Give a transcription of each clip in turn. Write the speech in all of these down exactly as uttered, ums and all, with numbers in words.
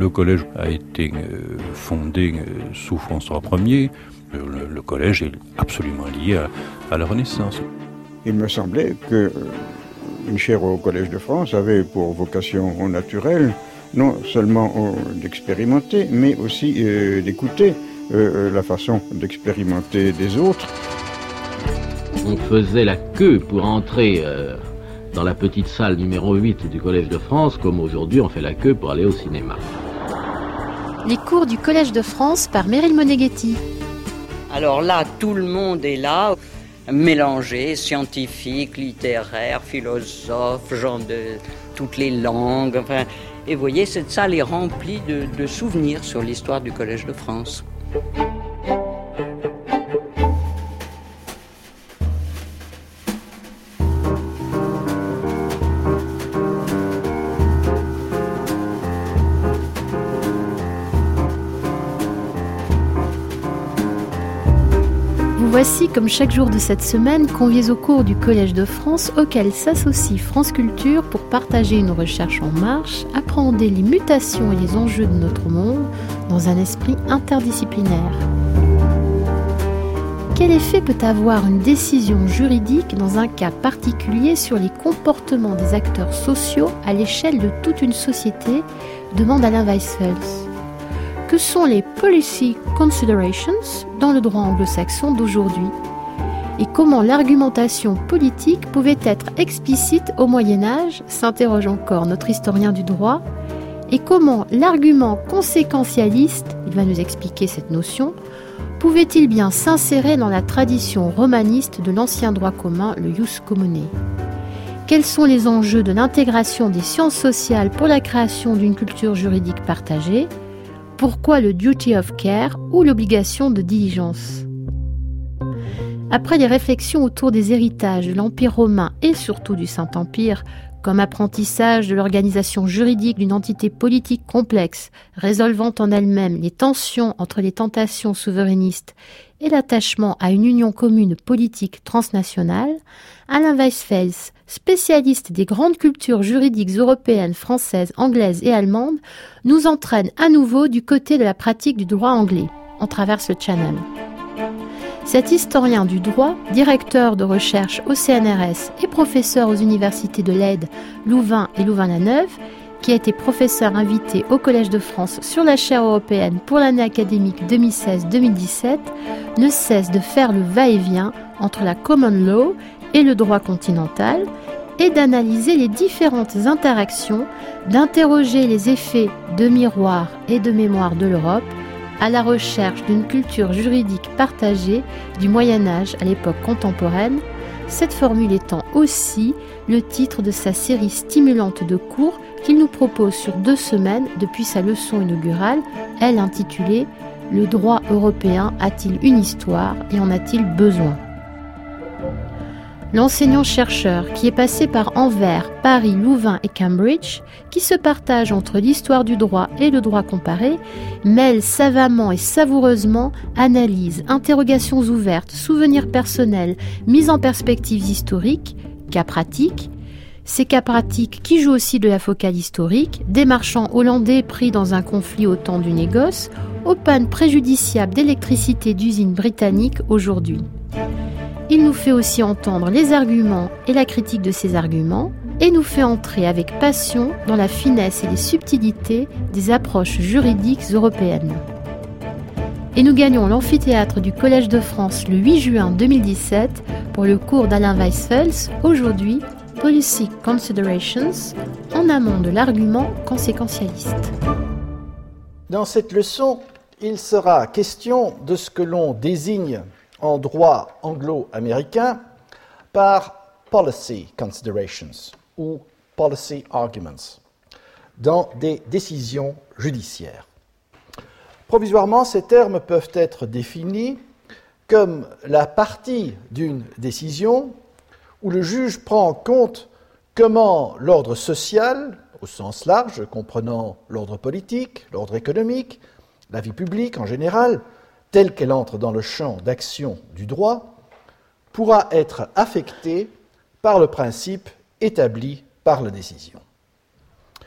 Le collège a été fondé sous François Ier. Le, le collège est absolument lié à, à la Renaissance. Il me semblait que une chaire au Collège de France avait pour vocation naturelle non seulement d'expérimenter, mais aussi euh, d'écouter euh, la façon d'expérimenter des autres. On faisait la queue pour entrer euh, dans la petite salle numéro huit du Collège de France, comme aujourd'hui on fait la queue pour aller au cinéma. Les cours du Collège de France par Meryl Moneghetti. Alors là, tout le monde est là, mélangé, scientifique, littéraire, philosophe, gens de toutes les langues. Enfin, et vous voyez, cette salle est remplie de, de souvenirs sur l'histoire du Collège de France. Voici, comme chaque jour de cette semaine, conviés au cours du Collège de France, auquel s'associe France Culture pour partager une recherche en marche, appréhender les mutations et les enjeux de notre monde dans un esprit interdisciplinaire. Quel effet peut avoir une décision juridique dans un cas particulier sur les comportements des acteurs sociaux à l'échelle de toute une société, demande Alain Weisfels. Que sont les policy considerations dans le droit anglo-saxon d'aujourd'hui? Et comment l'argumentation politique pouvait être explicite au Moyen-Âge, s'interroge encore notre historien du droit, et comment l'argument conséquentialiste, il va nous expliquer cette notion, pouvait-il bien s'insérer dans la tradition romaniste de l'ancien droit commun, le ius commune? Quels sont les enjeux de l'intégration des sciences sociales pour la création d'une culture juridique partagée? Pourquoi le duty of care ou l'obligation de diligence? Après les réflexions autour des héritages de l'Empire romain et surtout du Saint-Empire, comme apprentissage de l'organisation juridique d'une entité politique complexe, résolvant en elle-même les tensions entre les tentations souverainistes et l'attachement à une union commune politique transnationale, Alain Weisfels, spécialiste des grandes cultures juridiques européennes, françaises, anglaises et allemandes, nous entraîne à nouveau du côté de la pratique du droit anglais. On traverse le Channel. Cet historien du droit, directeur de recherche au C N R S et professeur aux universités de Leyde, Louvain et Louvain-la-Neuve, qui a été professeur invité au Collège de France sur la chaire européenne pour l'année académique deux mille seize deux mille dix-sept, ne cesse de faire le va-et-vient entre la common law et le droit continental, et d'analyser les différentes interactions, d'interroger les effets de miroir et de mémoire de l'Europe, à la recherche d'une culture juridique partagée du Moyen-Âge à l'époque contemporaine, cette formule étant aussi le titre de sa série stimulante de cours qu'il nous propose sur deux semaines depuis sa leçon inaugurale, elle intitulée « Le droit européen a-t-il une histoire et en a-t-il besoin ?» L'enseignant-chercheur, qui est passé par Anvers, Paris, Louvain et Cambridge, qui se partage entre l'histoire du droit et le droit comparé, mêle savamment et savoureusement analyses, interrogations ouvertes, souvenirs personnels, mise en perspectives historiques, cas pratiques, ces cas pratiques qui jouent aussi de la focale historique, des marchands hollandais pris dans un conflit au temps du négoce, aux pannes préjudiciables d'électricité d'usines britanniques aujourd'hui. Il nous fait aussi entendre les arguments et la critique de ces arguments et nous fait entrer avec passion dans la finesse et les subtilités des approches juridiques européennes. Et nous gagnons l'amphithéâtre du Collège de France le huit juin deux mille dix-sept pour le cours d'Alain Weisfels, aujourd'hui Policy Considerations, en amont de l'argument conséquentialiste. Dans cette leçon, il sera question de ce que l'on désigne en droit anglo-américain par policy considerations ou policy arguments dans des décisions judiciaires. Provisoirement, ces termes peuvent être définis comme la partie d'une décision où le juge prend en compte comment l'ordre social, au sens large, comprenant l'ordre politique, l'ordre économique, la vie publique en général, telle qu'elle entre dans le champ d'action du droit, pourra être affectée par le principe établi par la décision.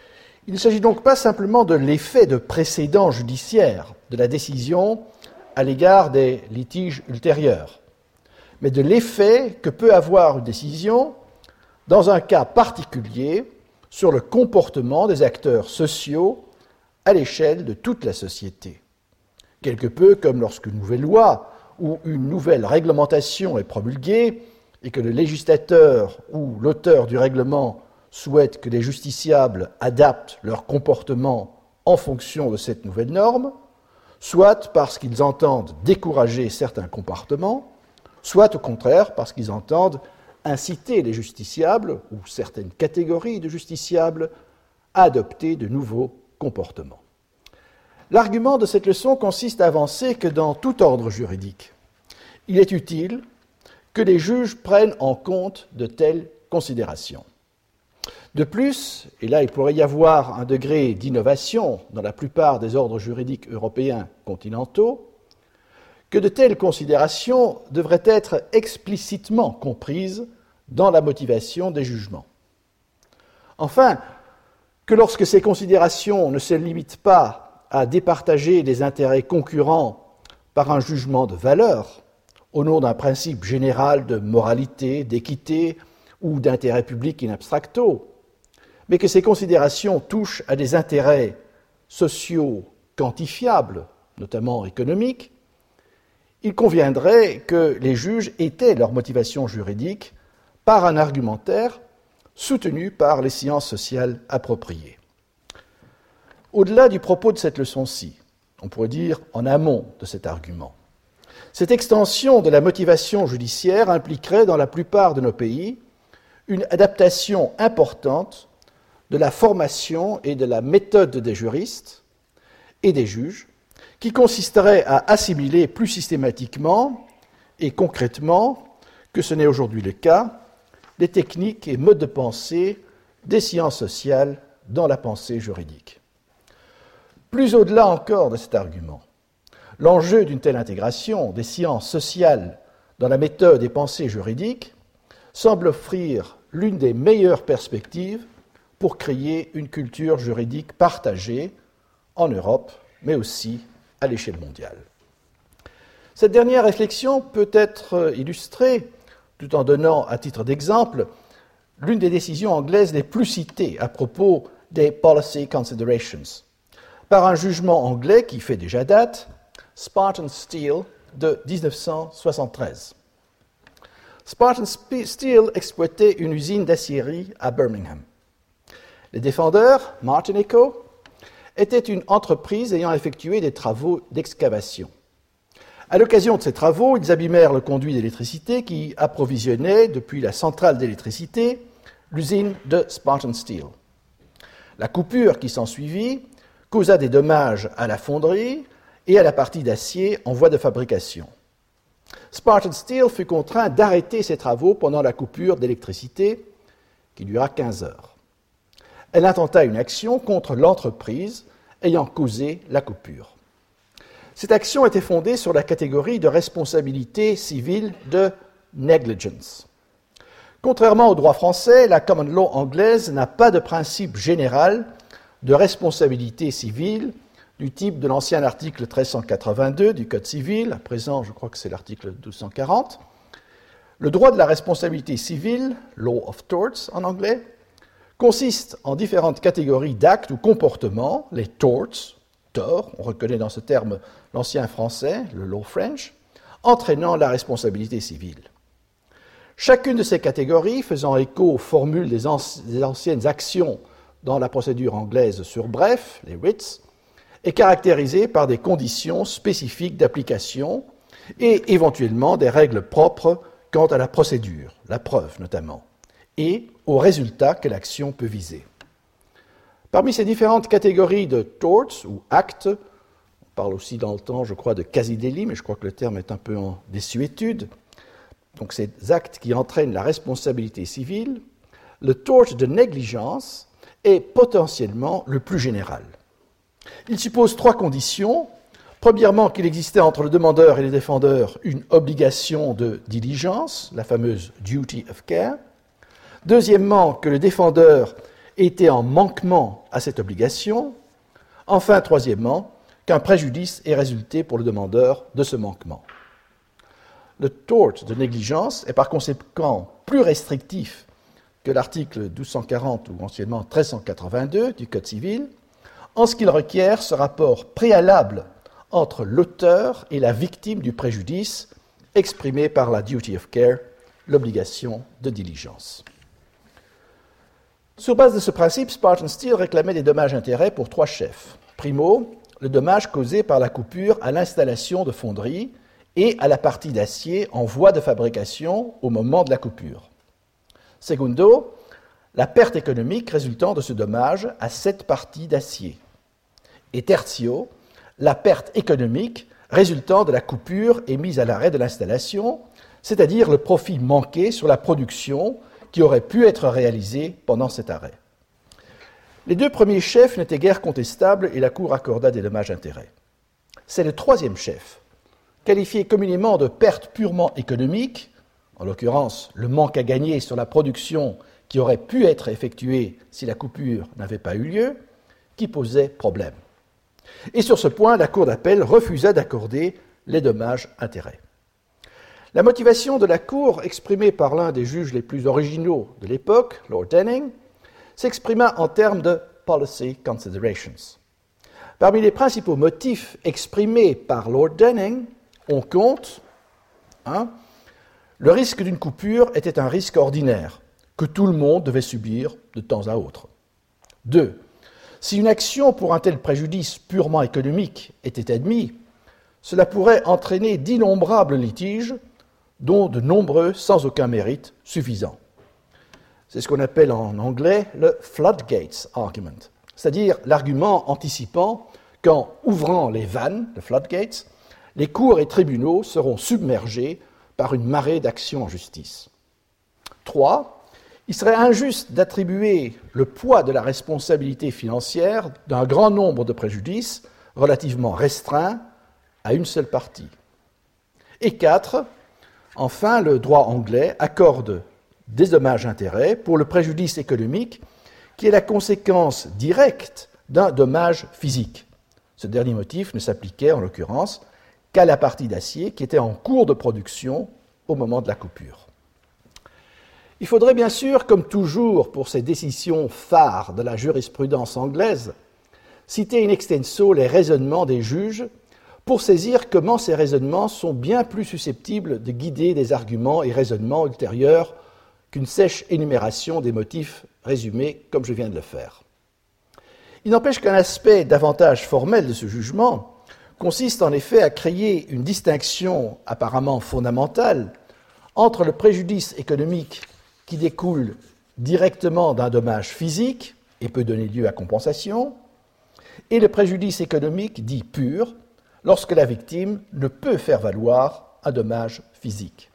Il ne s'agit donc pas simplement de l'effet de précédent judiciaire de la décision à l'égard des litiges ultérieurs, mais de l'effet que peut avoir une décision dans un cas particulier sur le comportement des acteurs sociaux à l'échelle de toute la société. Quelque peu comme lorsqu'une nouvelle loi ou une nouvelle réglementation est promulguée et que le législateur ou l'auteur du règlement souhaite que les justiciables adaptent leur comportement en fonction de cette nouvelle norme, soit parce qu'ils entendent décourager certains comportements, soit au contraire parce qu'ils entendent inciter les justiciables ou certaines catégories de justiciables à adopter de nouveaux comportements. L'argument de cette leçon consiste à avancer que dans tout ordre juridique, il est utile que les juges prennent en compte de telles considérations. De plus, et là il pourrait y avoir un degré d'innovation dans la plupart des ordres juridiques européens continentaux, que de telles considérations devraient être explicitement comprises dans la motivation des jugements. Enfin, que lorsque ces considérations ne se limitent pas à départager les intérêts concurrents par un jugement de valeur, au nom d'un principe général de moralité, d'équité ou d'intérêt public in abstracto, mais que ces considérations touchent à des intérêts sociaux quantifiables, notamment économiques, il conviendrait que les juges étaient leur motivation juridique par un argumentaire soutenu par les sciences sociales appropriées. Au-delà du propos de cette leçon-ci, on pourrait dire en amont de cet argument, cette extension de la motivation judiciaire impliquerait dans la plupart de nos pays une adaptation importante de la formation et de la méthode des juristes et des juges, qui consisterait à assimiler plus systématiquement et concrètement, que ce n'est aujourd'hui le cas, les techniques et modes de pensée des sciences sociales dans la pensée juridique. Plus au-delà encore de cet argument, l'enjeu d'une telle intégration des sciences sociales dans la méthode et pensée juridique semble offrir l'une des meilleures perspectives pour créer une culture juridique partagée en Europe, mais aussi à l'échelle mondiale. Cette dernière réflexion peut être illustrée, tout en donnant à titre d'exemple, l'une des décisions anglaises les plus citées à propos des policy considerations, par un jugement anglais qui fait déjà date, Spartan Steel de dix-neuf cent soixante-treize. Spartan Steel exploitait une usine d'aciérie à Birmingham. Les défendeurs, Martin et Co., étaient une entreprise ayant effectué des travaux d'excavation. À l'occasion de ces travaux, ils abîmèrent le conduit d'électricité qui approvisionnait, depuis la centrale d'électricité, l'usine de Spartan Steel. La coupure qui s'ensuivit causa des dommages à la fonderie et à la partie d'acier en voie de fabrication. Spartan Steel fut contraint d'arrêter ses travaux pendant la coupure d'électricité, qui dura quinze heures. Elle intenta une action contre l'entreprise ayant causé la coupure. Cette action était fondée sur la catégorie de responsabilité civile de negligence. Contrairement au droit français, la common law anglaise n'a pas de principe général de responsabilité civile du type de l'ancien article treize cent quatre-vingt-deux du Code civil, à présent je crois que c'est l'article douze cent quarante. Le droit de la responsabilité civile, law of torts en anglais, consiste en différentes catégories d'actes ou comportements, les torts, torts, on reconnaît dans ce terme l'ancien français, le law French, entraînant la responsabilité civile. Chacune de ces catégories, faisant écho aux formules des, anci- des anciennes actions dans la procédure anglaise sur bref, les writs, est caractérisée par des conditions spécifiques d'application et éventuellement des règles propres quant à la procédure, la preuve notamment, et aux résultats que l'action peut viser. Parmi ces différentes catégories de torts ou actes, on parle aussi dans le temps, je crois, de quasi-délit, mais je crois que le terme est un peu en désuétude, donc ces actes qui entraînent la responsabilité civile, le tort de négligence est potentiellement le plus général. Il suppose trois conditions. Premièrement, qu'il existait entre le demandeur et les défendeurs une obligation de diligence, la fameuse duty of care. Deuxièmement, que le défendeur était en manquement à cette obligation. Enfin, troisièmement, qu'un préjudice ait résulté pour le demandeur de ce manquement. Le tort de négligence est par conséquent plus restrictif que l'article douze cent quarante ou anciennement treize cent quatre-vingt-deux du Code civil, en ce qu'il requiert ce rapport préalable entre l'auteur et la victime du préjudice exprimé par la duty of care, l'obligation de diligence. Sur base de ce principe, Spartan Steel réclamait des dommages-intérêts pour trois chefs. Primo, le dommage causé par la coupure à l'installation de fonderie et à la partie d'acier en voie de fabrication au moment de la coupure. Segundo, la perte économique résultant de ce dommage à cette partie d'acier. Et tertio, la perte économique résultant de la coupure et mise à l'arrêt de l'installation, c'est-à-dire le profit manqué sur la production qui aurait pu être réalisé pendant cet arrêt. Les deux premiers chefs n'étaient guère contestables et la Cour accorda des dommages-intérêts. C'est le troisième chef, qualifié communément de perte purement économique, en l'occurrence le manque à gagner sur la production qui aurait pu être effectuée si la coupure n'avait pas eu lieu, qui posait problème. Et sur ce point, la Cour d'appel refusa d'accorder les dommages-intérêts. La motivation de la Cour, exprimée par l'un des juges les plus originaux de l'époque, Lord Denning, s'exprima en termes de « policy considerations ». Parmi les principaux motifs exprimés par Lord Denning, on compte hein, le risque d'une coupure était un risque ordinaire que tout le monde devait subir de temps à autre. Deux, si une action pour un tel préjudice purement économique était admise, cela pourrait entraîner d'innombrables litiges, dont de nombreux sans aucun mérite suffisant. C'est ce qu'on appelle en anglais le floodgates argument, c'est-à-dire l'argument anticipant qu'en ouvrant les vannes, le floodgates, les cours et tribunaux seront submergés par une marée d'actions en justice. Trois, il serait injuste d'attribuer le poids de la responsabilité financière d'un grand nombre de préjudices relativement restreints à une seule partie. Et quatre, enfin, le droit anglais accorde des dommages-intérêts pour le préjudice économique qui est la conséquence directe d'un dommage physique. Ce dernier motif ne s'appliquait en l'occurrence qu'à la partie d'acier qui était en cours de production au moment de la coupure. Il faudrait bien sûr, comme toujours pour ces décisions phares de la jurisprudence anglaise, citer in extenso les raisonnements des juges pour saisir comment ces raisonnements sont bien plus susceptibles de guider des arguments et raisonnements ultérieurs qu'une sèche énumération des motifs résumés comme je viens de le faire. Il n'empêche qu'un aspect davantage formel de ce jugement consiste en effet à créer une distinction apparemment fondamentale entre le préjudice économique qui découle directement d'un dommage physique et peut donner lieu à compensation, et le préjudice économique dit pur, lorsque la victime ne peut faire valoir un dommage physique.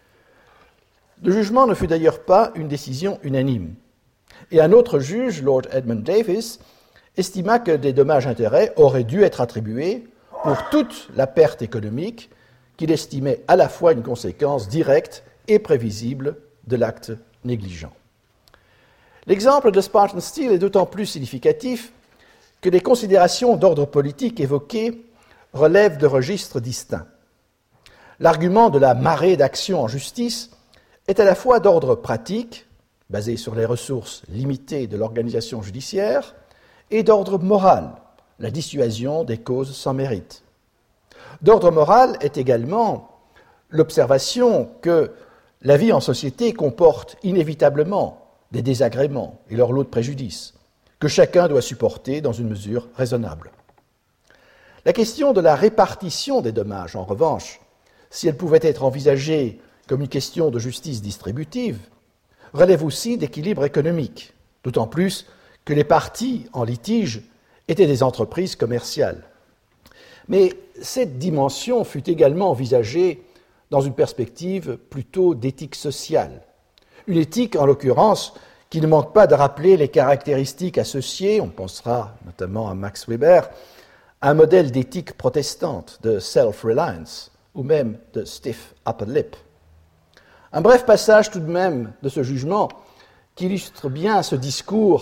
Le jugement ne fut d'ailleurs pas une décision unanime, et un autre juge, Lord Edmund Davis, estima que des dommages-intérêts auraient dû être attribués pour toute la perte économique qu'il estimait à la fois une conséquence directe et prévisible de l'acte négligent. L'exemple de Spartan Steel est d'autant plus significatif que les considérations d'ordre politique évoquées relèvent de registres distincts. L'argument de la marée d'actions en justice est à la fois d'ordre pratique, basé sur les ressources limitées de l'organisation judiciaire, et d'ordre moral, la dissuasion des causes sans mérite. D'ordre moral est également l'observation que la vie en société comporte inévitablement des désagréments et leur lot de préjudices, que chacun doit supporter dans une mesure raisonnable. La question de la répartition des dommages, en revanche, si elle pouvait être envisagée comme une question de justice distributive, relève aussi d'équilibre économique, d'autant plus que les parties en litige étaient des entreprises commerciales. Mais cette dimension fut également envisagée dans une perspective plutôt d'éthique sociale. Une éthique, en l'occurrence, qui ne manque pas de rappeler les caractéristiques associées, on pensera notamment à Max Weber, à un modèle d'éthique protestante, de self-reliance, ou même de stiff upper lip. Un bref passage tout de même de ce jugement qui illustre bien ce discours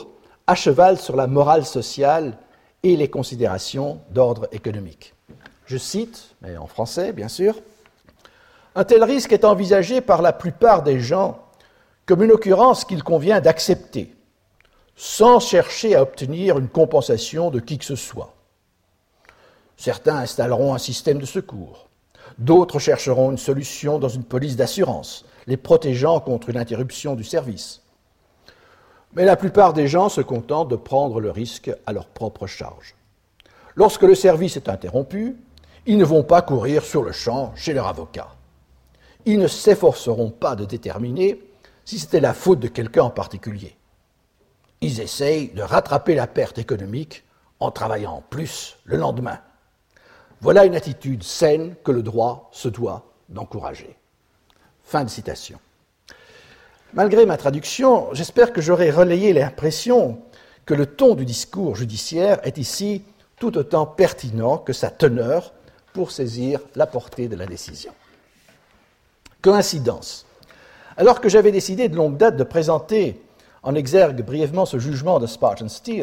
à cheval sur la morale sociale et les considérations d'ordre économique. Je cite, mais en français bien sûr, « Un tel risque est envisagé par la plupart des gens comme une occurrence qu'il convient d'accepter, sans chercher à obtenir une compensation de qui que ce soit. Certains installeront un système de secours, d'autres chercheront une solution dans une police d'assurance, les protégeant contre une interruption du service. Mais la plupart des gens se contentent de prendre le risque à leur propre charge. Lorsque le service est interrompu, ils ne vont pas courir sur le champ chez leur avocat. Ils ne s'efforceront pas de déterminer si c'était la faute de quelqu'un en particulier. Ils essayent de rattraper la perte économique en travaillant plus le lendemain. Voilà une attitude saine que le droit se doit d'encourager. » Fin de citation. Malgré ma traduction, j'espère que j'aurai relayé l'impression que le ton du discours judiciaire est ici tout autant pertinent que sa teneur pour saisir la portée de la décision. Coïncidence. Alors que j'avais décidé de longue date de présenter en exergue brièvement ce jugement de Spartan Steel,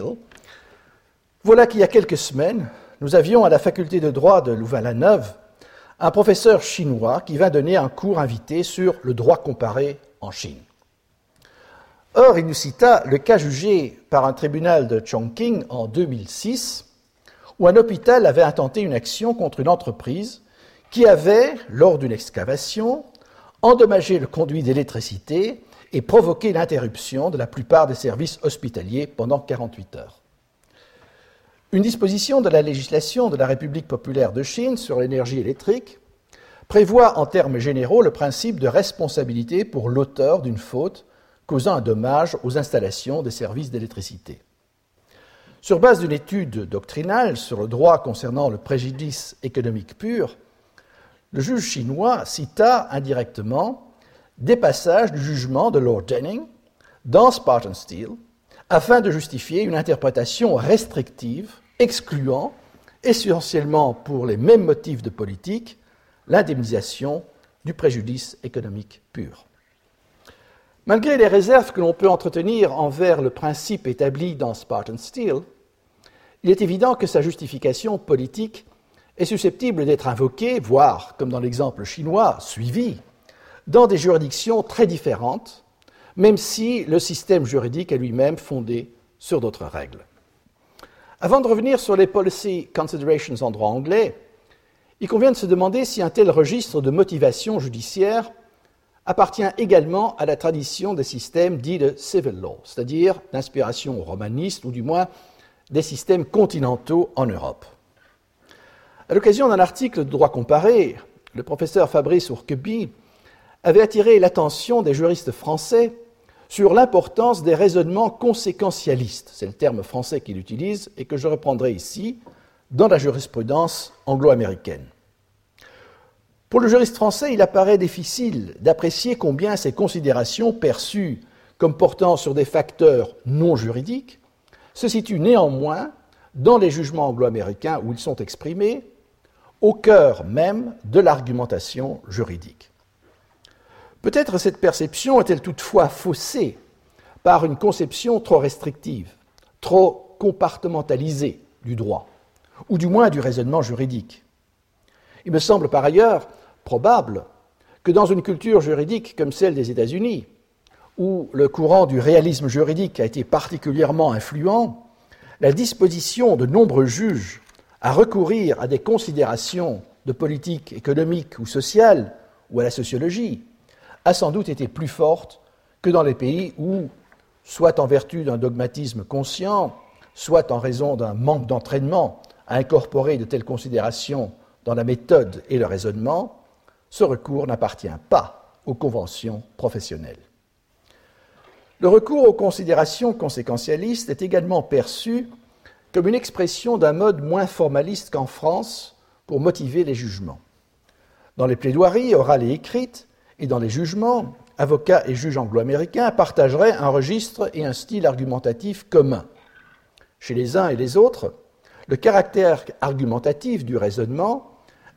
voilà qu'il y a quelques semaines, nous avions à la faculté de droit de Louvain-la-Neuve un professeur chinois qui vint donner un cours invité sur le droit comparé en Chine. Or, il nous cita le cas jugé par un tribunal de Chongqing en deux mille six, où un hôpital avait intenté une action contre une entreprise qui avait, lors d'une excavation, endommagé le conduit d'électricité et provoqué l'interruption de la plupart des services hospitaliers pendant quarante-huit heures. Une disposition de la législation de la République populaire de Chine sur l'énergie électrique prévoit en termes généraux le principe de responsabilité pour l'auteur d'une faute causant un dommage aux installations des services d'électricité. Sur base d'une étude doctrinale sur le droit concernant le préjudice économique pur, le juge chinois cita indirectement des passages du jugement de Lord Denning dans Spartan Steel afin de justifier une interprétation restrictive excluant, essentiellement pour les mêmes motifs de politique, l'indemnisation du préjudice économique pur. Malgré les réserves que l'on peut entretenir envers le principe établi dans Spartan Steel, il est évident que sa justification politique est susceptible d'être invoquée, voire, comme dans l'exemple chinois, suivie, dans des juridictions très différentes, même si le système juridique est lui-même fondé sur d'autres règles. Avant de revenir sur les policy considerations en droit anglais, il convient de se demander si un tel registre de motivation judiciaire appartient également à la tradition des systèmes dits de civil law, c'est-à-dire d'inspiration romaniste ou du moins des systèmes continentaux en Europe. À l'occasion d'un article de droit comparé, le professeur Fabrice Ourqueby avait attiré l'attention des juristes français sur l'importance des raisonnements conséquentialistes, c'est le terme français qu'il utilise et que je reprendrai ici, dans la jurisprudence anglo-américaine. Pour le juriste français, il apparaît difficile d'apprécier combien ces considérations perçues comme portant sur des facteurs non juridiques se situent néanmoins, dans les jugements anglo-américains où ils sont exprimés, au cœur même de l'argumentation juridique. Peut-être cette perception est-elle toutefois faussée par une conception trop restrictive, trop compartimentalisée du droit, ou du moins du raisonnement juridique. Il me semble par ailleurs probable que dans une culture juridique comme celle des États-Unis, où le courant du réalisme juridique a été particulièrement influent, la disposition de nombreux juges à recourir à des considérations de politique économique ou sociale ou à la sociologie a sans doute été plus forte que dans les pays où, soit en vertu d'un dogmatisme conscient, soit en raison d'un manque d'entraînement à incorporer de telles considérations dans la méthode et le raisonnement, ce recours n'appartient pas aux conventions professionnelles. Le recours aux considérations conséquentialistes est également perçu comme une expression d'un mode moins formaliste qu'en France pour motiver les jugements. Dans les plaidoiries orales et écrites et dans les jugements, avocats et juges anglo-américains partageraient un registre et un style argumentatif commun. Chez les uns et les autres, le caractère argumentatif du raisonnement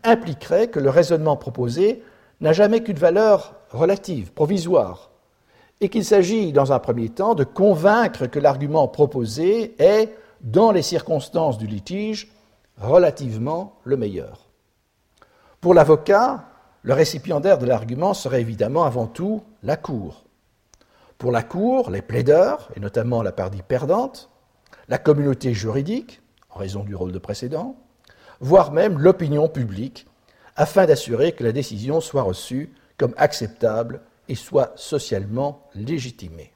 impliquerait que le raisonnement proposé n'a jamais qu'une valeur relative, provisoire, et qu'il s'agit, dans un premier temps, de convaincre que l'argument proposé est, dans les circonstances du litige, relativement le meilleur. Pour l'avocat, le récipiendaire de l'argument serait évidemment avant tout la Cour. Pour la Cour, les plaideurs, et notamment la partie perdante, la communauté juridique, en raison du rôle de précédent, voire même l'opinion publique, afin d'assurer que la décision soit reçue comme acceptable et soit socialement légitimée.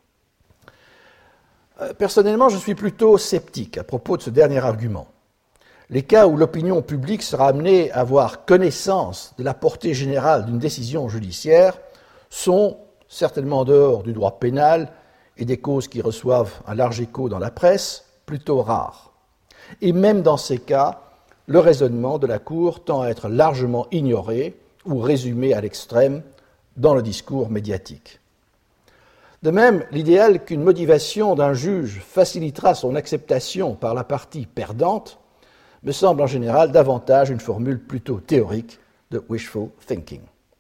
Personnellement, je suis plutôt sceptique à propos de ce dernier argument. Les cas où l'opinion publique sera amenée à avoir connaissance de la portée générale d'une décision judiciaire sont certainement en dehors du droit pénal et des causes qui reçoivent un large écho dans la presse, plutôt rares. Et même dans ces cas, le raisonnement de la Cour tend à être largement ignoré ou résumé à l'extrême dans le discours médiatique. De même, l'idéal qu'une motivation d'un juge facilitera son acceptation par la partie perdante me semble en général davantage une formule plutôt théorique de wishful thinking.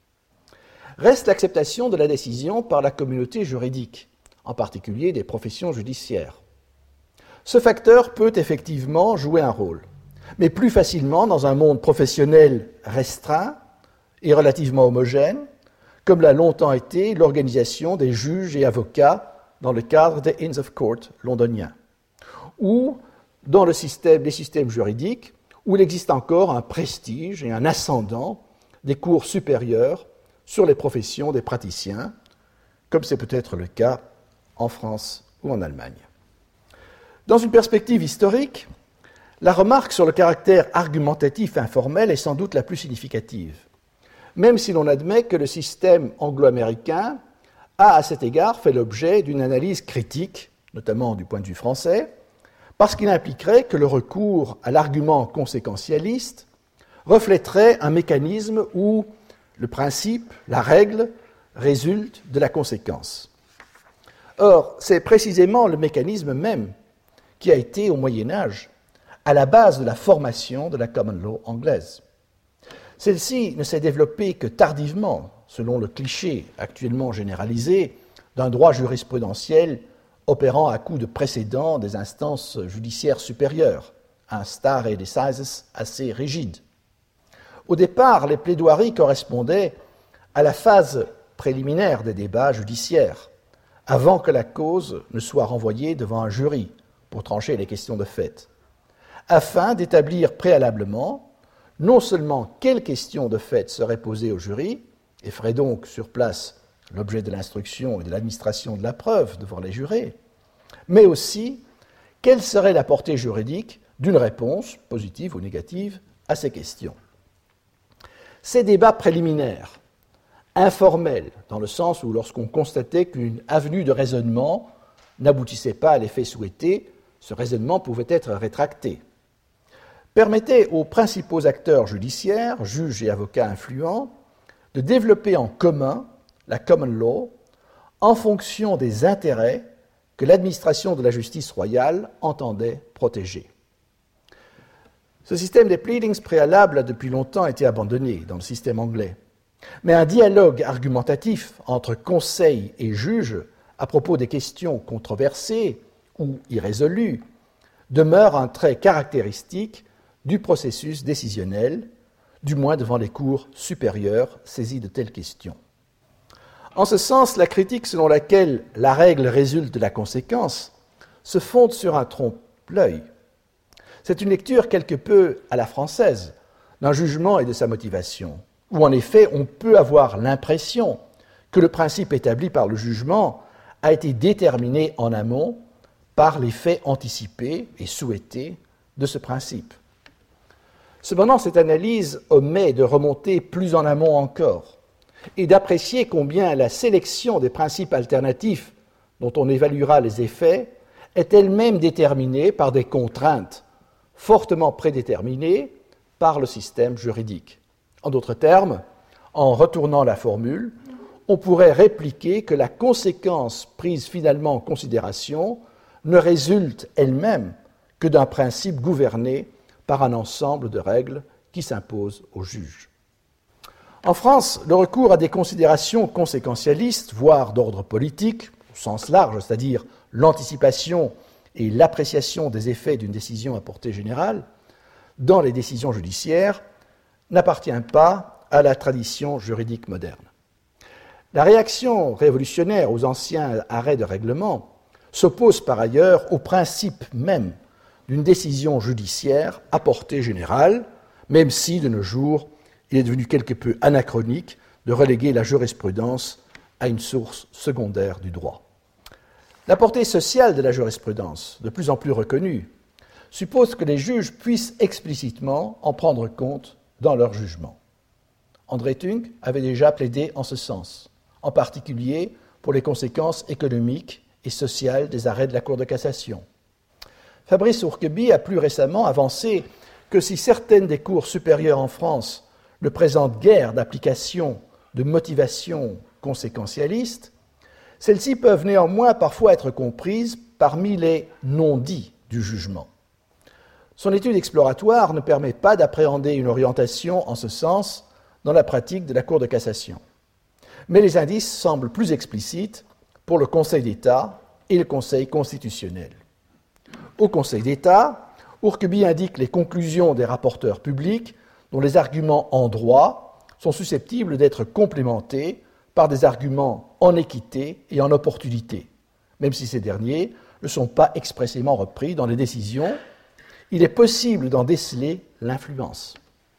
Reste l'acceptation de la décision par la communauté juridique, en particulier des professions judiciaires. Ce facteur peut effectivement jouer un rôle, mais plus facilement dans un monde professionnel restreint et relativement homogène, comme l'a longtemps été l'organisation des juges et avocats dans le cadre des Inns of Court londoniens, ou dans le système, les systèmes juridiques où il existe encore un prestige et un ascendant des cours supérieurs sur les professions des praticiens, comme c'est peut-être le cas en France ou en Allemagne. Dans une perspective historique, la remarque sur le caractère argumentatif informel est sans doute la plus significative, même si l'on admet que le système anglo-américain a à cet égard fait l'objet d'une analyse critique, notamment du point de vue français, parce qu'il impliquerait que le recours à l'argument conséquentialiste reflèterait un mécanisme où le principe, la règle, résulte de la conséquence. Or, c'est précisément le mécanisme même qui a été, au Moyen-Âge, à la base de la formation de la common law anglaise. Celle-ci ne s'est développée que tardivement, selon le cliché actuellement généralisé d'un droit jurisprudentiel opérant à coup de précédent des instances judiciaires supérieures, un stare decisis assez rigide. Au départ, les plaidoiries correspondaient à la phase préliminaire des débats judiciaires, avant que la cause ne soit renvoyée devant un jury pour trancher les questions de fait, afin d'établir préalablement non seulement quelles questions de fait seraient posées au jury, et feraient donc sur place l'objet de l'instruction et de l'administration de la preuve devant les jurés, mais aussi quelle serait la portée juridique d'une réponse, positive ou négative, à ces questions. Ces débats préliminaires, informels, dans le sens où lorsqu'on constatait qu'une avenue de raisonnement n'aboutissait pas à l'effet souhaité, ce raisonnement pouvait être rétracté, permettaient aux principaux acteurs judiciaires, juges et avocats influents, de développer en commun la common law en fonction des intérêts que l'administration de la justice royale entendait protéger. Ce système des pleadings préalables a depuis longtemps été abandonné dans le système anglais, mais un dialogue argumentatif entre conseil et juge à propos des questions controversées ou irrésolues demeure un trait caractéristique du processus décisionnel, du moins devant les cours supérieures saisies de telles questions. En ce sens, la critique selon laquelle la règle résulte de la conséquence se fonde sur un trompe-l'œil. C'est une lecture quelque peu à la française d'un jugement et de sa motivation, où en effet on peut avoir l'impression que le principe établi par le jugement a été déterminé en amont par l'effet anticipé et souhaité de ce principe. Cependant, cette analyse omet de remonter plus en amont encore et d'apprécier combien la sélection des principes alternatifs dont on évaluera les effets est elle-même déterminée par des contraintes fortement prédéterminées par le système juridique. En d'autres termes, en retournant la formule, on pourrait répliquer que la conséquence prise finalement en considération ne résulte elle-même que d'un principe gouverné par un ensemble de règles qui s'imposent aux juges. En France, le recours à des considérations conséquentialistes, voire d'ordre politique, au sens large, c'est-à-dire l'anticipation et l'appréciation des effets d'une décision à portée générale, dans les décisions judiciaires, n'appartient pas à la tradition juridique moderne. La réaction révolutionnaire aux anciens arrêts de règlement s'oppose par ailleurs au principe même d'une décision judiciaire à portée générale, même si, de nos jours, il est devenu quelque peu anachronique de reléguer la jurisprudence à une source secondaire du droit. La portée sociale de la jurisprudence, de plus en plus reconnue, suppose que les juges puissent explicitement en prendre compte dans leur jugement. André Thunk avait déjà plaidé en ce sens, en particulier pour les conséquences économiques et sociales des arrêts de la Cour de cassation. Fabrice Ourqueby a plus récemment avancé que si certaines des cours supérieures en France ne présentent guère d'application de motivation conséquentialiste, celles-ci peuvent néanmoins parfois être comprises parmi les non-dits du jugement. Son étude exploratoire ne permet pas d'appréhender une orientation en ce sens dans la pratique de la Cour de cassation. Mais les indices semblent plus explicites pour le Conseil d'État et le Conseil constitutionnel. Au Conseil d'État, Ourqueby indique les conclusions des rapporteurs publics dont les arguments en droit sont susceptibles d'être complémentés par des arguments en équité et en opportunité, même si ces derniers ne sont pas expressément repris dans les décisions. Il est possible d'en déceler l'influence.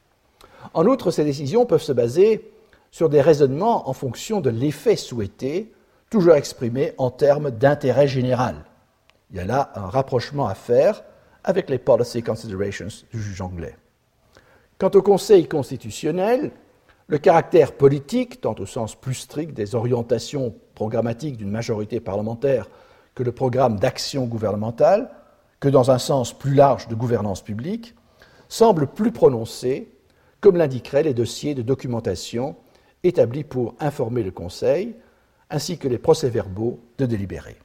En outre, ces décisions peuvent se baser sur des raisonnements en fonction de l'effet souhaité, toujours exprimé en termes d'intérêt général. Il y a là un rapprochement à faire avec les policy considerations du juge anglais. Quant au Conseil constitutionnel, le caractère politique, tant au sens plus strict des orientations programmatiques d'une majorité parlementaire que le programme d'action gouvernementale, que dans un sens plus large de gouvernance publique, semble plus prononcé, comme l'indiqueraient les dossiers de documentation établis pour informer le Conseil, ainsi que les procès-verbaux de délibéré.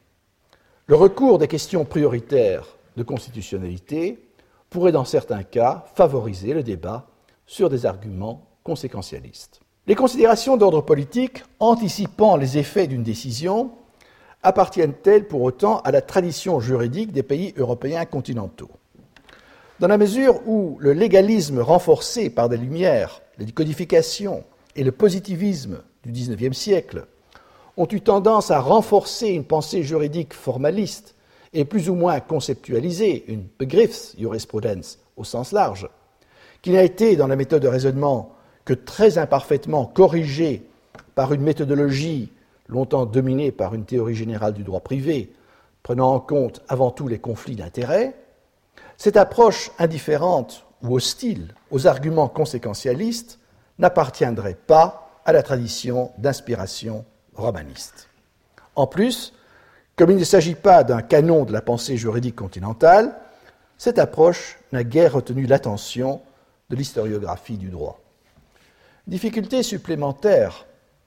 Le recours des questions prioritaires de constitutionnalité pourrait dans certains cas favoriser le débat sur des arguments conséquentialistes. Les considérations d'ordre politique anticipant les effets d'une décision appartiennent-elles pour autant à la tradition juridique des pays européens continentaux? Dans la mesure où le légalisme renforcé par des Lumières, les codifications et le positivisme du dix-neuvième siècle ont eu tendance à renforcer une pensée juridique formaliste et plus ou moins conceptualisée, une Begriffsjurisprudence au sens large, qui n'a été dans la méthode de raisonnement que très imparfaitement corrigée par une méthodologie longtemps dominée par une théorie générale du droit privé, prenant en compte avant tout les conflits d'intérêts, cette approche indifférente ou hostile aux arguments conséquentialistes n'appartiendrait pas à la tradition d'inspiration romaniste. En plus, comme il ne s'agit pas d'un canon de la pensée juridique continentale, cette approche n'a guère retenu l'attention de l'historiographie du droit. Difficulté supplémentaire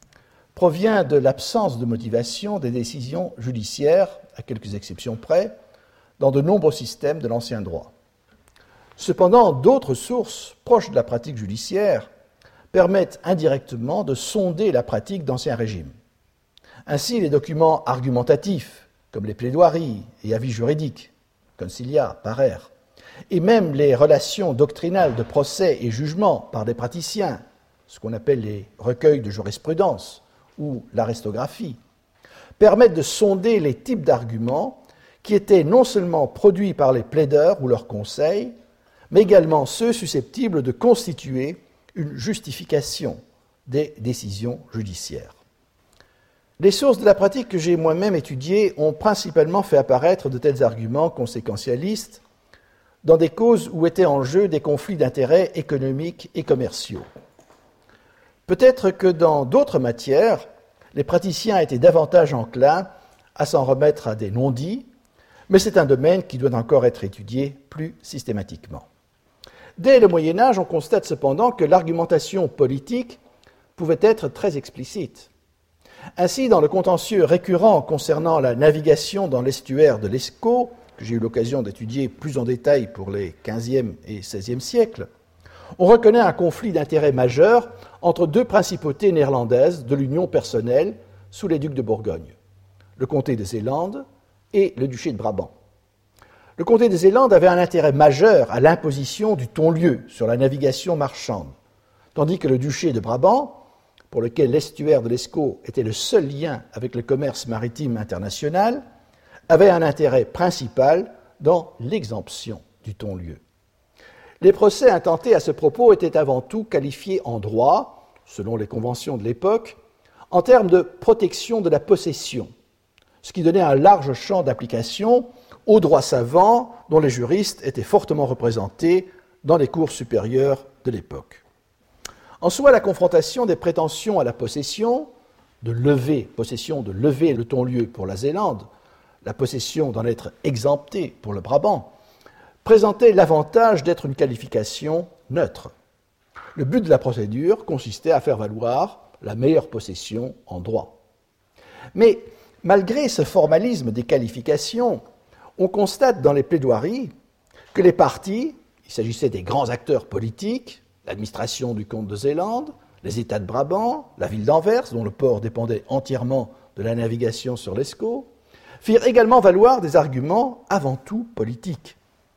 provient de l'absence de motivation des décisions judiciaires, à quelques exceptions près, dans de nombreux systèmes de l'ancien droit. Cependant, d'autres sources proches de la pratique judiciaire permettent indirectement de sonder la pratique d'anciens régimes. Ainsi, les documents argumentatifs, comme les plaidoiries et avis juridiques, concilia, parer, et même les relations doctrinales de procès et jugement par des praticiens, ce qu'on appelle les recueils de jurisprudence ou l'arestographie, permettent de sonder les types d'arguments qui étaient non seulement produits par les plaideurs ou leurs conseils, mais également ceux susceptibles de constituer une justification des décisions judiciaires. Les sources de la pratique que j'ai moi-même étudiées ont principalement fait apparaître de tels arguments conséquentialistes dans des causes où étaient en jeu des conflits d'intérêts économiques et commerciaux. Peut-être que dans d'autres matières, les praticiens étaient davantage enclins à s'en remettre à des non-dits, mais c'est un domaine qui doit encore être étudié plus systématiquement. Dès le Moyen Âge, on constate cependant que l'argumentation politique pouvait être très explicite. Ainsi, dans le contentieux récurrent concernant la navigation dans l'estuaire de l'Escaut, que j'ai eu l'occasion d'étudier plus en détail pour les quinzième et seizième siècles, on reconnaît un conflit d'intérêts majeur entre deux principautés néerlandaises de l'union personnelle sous les ducs de Bourgogne, le comté de Zélande et le duché de Brabant. Le comté de Zélande avait un intérêt majeur à l'imposition du ton-lieu sur la navigation marchande, tandis que le duché de Brabant, pour lequel l'estuaire de l'Escaut était le seul lien avec le commerce maritime international, avait un intérêt principal dans l'exemption du ton-lieu. Les procès intentés à ce propos étaient avant tout qualifiés en droit, selon les conventions de l'époque, en termes de protection de la possession, ce qui donnait un large champ d'application aux droits savants dont les juristes étaient fortement représentés dans les cours supérieures de l'époque. En soi, la confrontation des prétentions à la possession, de lever, possession de lever le ton-lieu pour la Zélande, la possession d'en être exemptée pour le Brabant, présentait l'avantage d'être une qualification neutre. Le but de la procédure consistait à faire valoir la meilleure possession en droit. Mais malgré ce formalisme des qualifications, on constate dans les plaidoiries que les parties, il s'agissait des grands acteurs politiques, l'administration du comte de Zélande, les États de Brabant, la ville d'Anvers, dont le port dépendait entièrement de la navigation sur l'Escaut, firent également valoir des arguments avant tout politiques.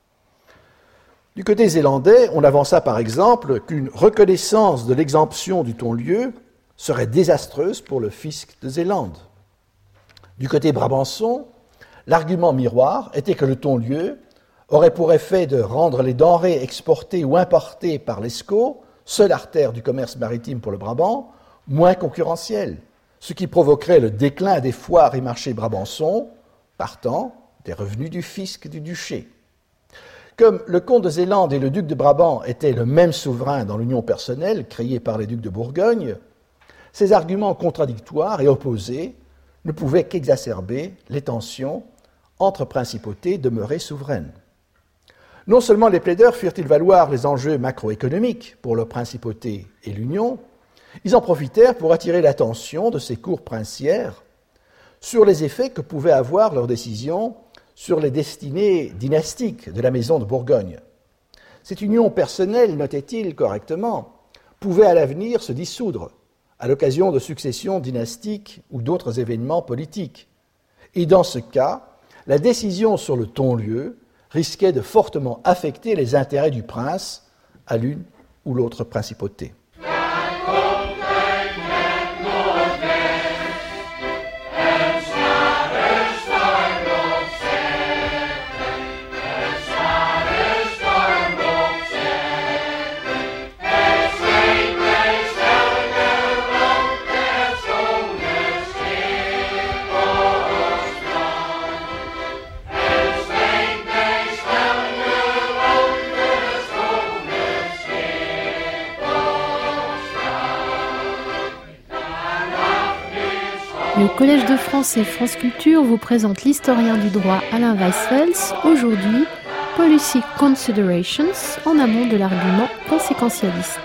Du côté zélandais, on avança par exemple qu'une reconnaissance de l'exemption du ton-lieu serait désastreuse pour le fisc de Zélande. Du côté brabançon, l'argument miroir était que le ton-lieu aurait pour effet de rendre les denrées exportées ou importées par l'Escaut, seule artère du commerce maritime pour le Brabant, moins concurrentielle, ce qui provoquerait le déclin des foires et marchés brabançons, partant des revenus du fisc du duché. Comme le comte de Zélande et le duc de Brabant étaient le même souverain dans l'union personnelle créée par les ducs de Bourgogne, ces arguments contradictoires et opposés ne pouvaient qu'exacerber les tensions entre principautés demeurées souveraines. Non seulement les plaideurs firent-ils valoir les enjeux macroéconomiques pour leur principauté et l'union, ils en profitèrent pour attirer l'attention de ces cours princières sur les effets que pouvaient avoir leurs décisions sur les destinées dynastiques de la maison de Bourgogne. Cette union personnelle, notait-il correctement, pouvait à l'avenir se dissoudre à l'occasion de successions dynastiques ou d'autres événements politiques. Et dans ce cas, la décision sur le ton-lieu risquait de fortement affecter les intérêts du prince à l'une ou l'autre principauté. Le Collège de France et France Culture vous présente l'historien du droit Alain Weisfels, aujourd'hui Policy Considerations en amont de l'argument conséquentialiste.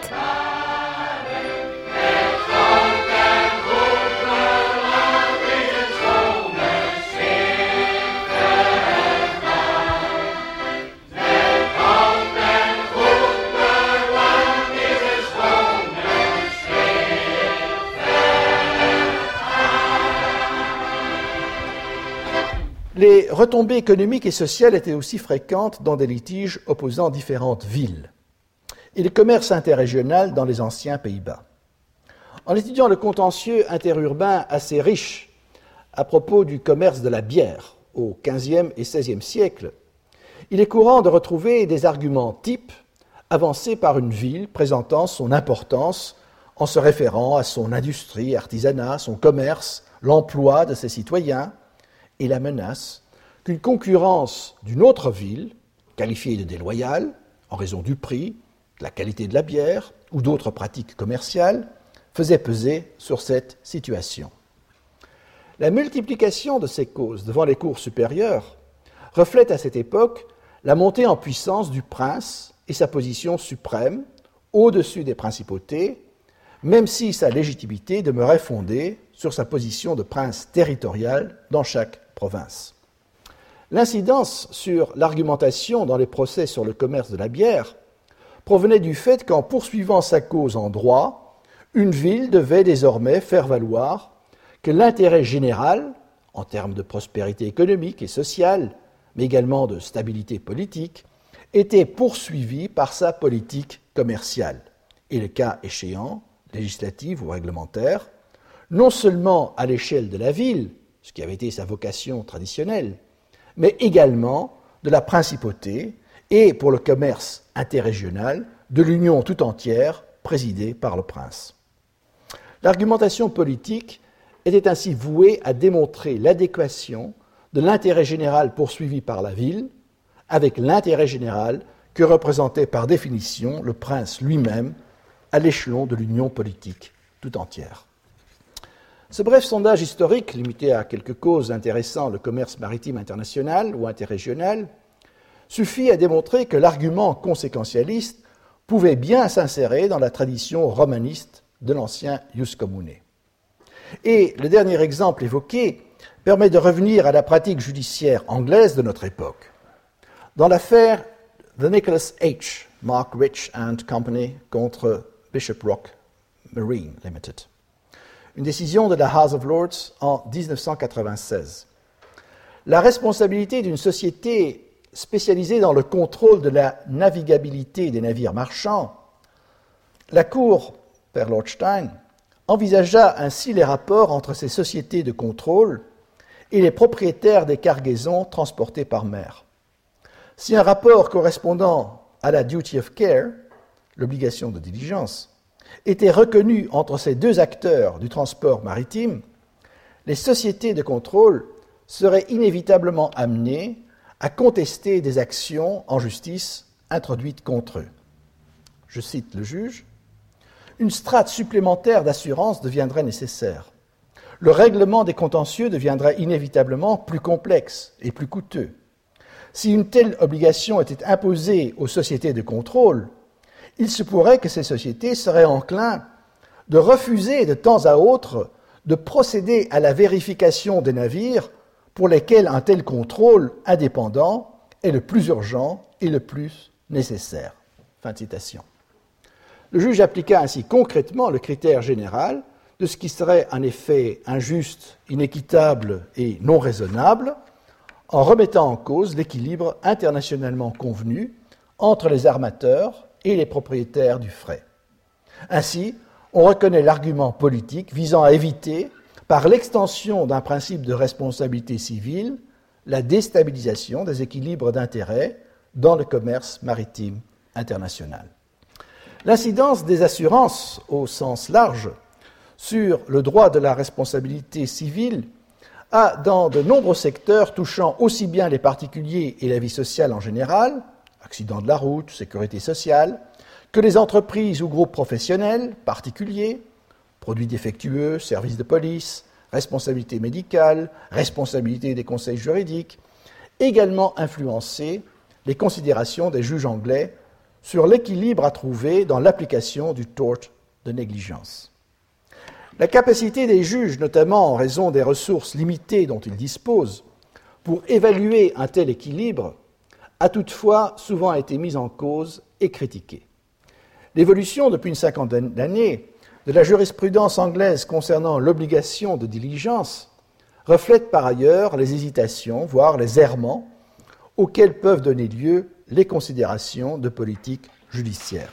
Les retombées économiques et sociales étaient aussi fréquentes dans des litiges opposant différentes villes et le commerce interrégional dans les anciens Pays-Bas. En étudiant le contentieux interurbain assez riche à propos du commerce de la bière au quinzième et seizième siècle, il est courant de retrouver des arguments types avancés par une ville présentant son importance en se référant à son industrie, artisanat, son commerce, l'emploi de ses citoyens, et la menace qu'une concurrence d'une autre ville, qualifiée de déloyale en raison du prix, de la qualité de la bière ou d'autres pratiques commerciales, faisait peser sur cette situation. La multiplication de ces causes devant les cours supérieures reflète à cette époque la montée en puissance du prince et sa position suprême au-dessus des principautés, même si sa légitimité demeurait fondée sur sa position de prince territorial dans chaque province. L'incidence sur l'argumentation dans les procès sur le commerce de la bière provenait du fait qu'en poursuivant sa cause en droit, une ville devait désormais faire valoir que l'intérêt général, en termes de prospérité économique et sociale, mais également de stabilité politique, était poursuivi par sa politique commerciale, et le cas échéant, législative ou réglementaire, non seulement à l'échelle de la ville, ce qui avait été sa vocation traditionnelle, mais également de la principauté et, pour le commerce interrégional, de l'Union tout entière présidée par le prince. L'argumentation politique était ainsi vouée à démontrer l'adéquation de l'intérêt général poursuivi par la ville avec l'intérêt général que représentait par définition le prince lui-même à l'échelon de l'Union politique tout entière. Ce bref sondage historique, limité à quelques causes intéressant le commerce maritime international ou interrégional, suffit à démontrer que l'argument conséquentialiste pouvait bien s'insérer dans la tradition romaniste de l'ancien ius commune. Et le dernier exemple évoqué permet de revenir à la pratique judiciaire anglaise de notre époque. Dans l'affaire The Nicholas H. Mark Rich and Company contre Bishop Rock Marine Limited, une décision de la House of Lords en dix-neuf cent quatre-vingt-seize. La responsabilité d'une société spécialisée dans le contrôle de la navigabilité des navires marchands, la Cour, per Lord Stein, envisagea ainsi les rapports entre ces sociétés de contrôle et les propriétaires des cargaisons transportées par mer. Si un rapport correspondant à la duty of care, l'obligation de diligence, était reconnu entre ces deux acteurs du transport maritime, les sociétés de contrôle seraient inévitablement amenées à contester des actions en justice introduites contre eux. Je cite le juge, « Une strate supplémentaire d'assurance deviendrait nécessaire. Le règlement des contentieux deviendrait inévitablement plus complexe et plus coûteux. Si une telle obligation était imposée aux sociétés de contrôle, il se pourrait que ces sociétés seraient enclins de refuser de temps à autre de procéder à la vérification des navires pour lesquels un tel contrôle indépendant est le plus urgent et le plus nécessaire. » Fin de citation. Le juge appliqua ainsi concrètement le critère général de ce qui serait un effet injuste, inéquitable et non raisonnable, en remettant en cause l'équilibre internationalement convenu entre les armateurs et les propriétaires du fret. Ainsi, on reconnaît l'argument politique visant à éviter, par l'extension d'un principe de responsabilité civile, la déstabilisation des équilibres d'intérêt dans le commerce maritime international. L'incidence des assurances, au sens large, sur le droit de la responsabilité civile a, dans de nombreux secteurs touchant aussi bien les particuliers et la vie sociale en général, accidents de la route, sécurité sociale, que les entreprises ou groupes professionnels, particuliers, produits défectueux, services de police, responsabilité médicale, responsabilité des conseils juridiques, également influencé les considérations des juges anglais sur l'équilibre à trouver dans l'application du tort de négligence. La capacité des juges, notamment en raison des ressources limitées dont ils disposent, pour évaluer un tel équilibre, a toutefois souvent été mise en cause et critiquée. L'évolution depuis une cinquantaine d'années de la jurisprudence anglaise concernant l'obligation de diligence reflète par ailleurs les hésitations, voire les errements, auxquels peuvent donner lieu les considérations de politique judiciaire.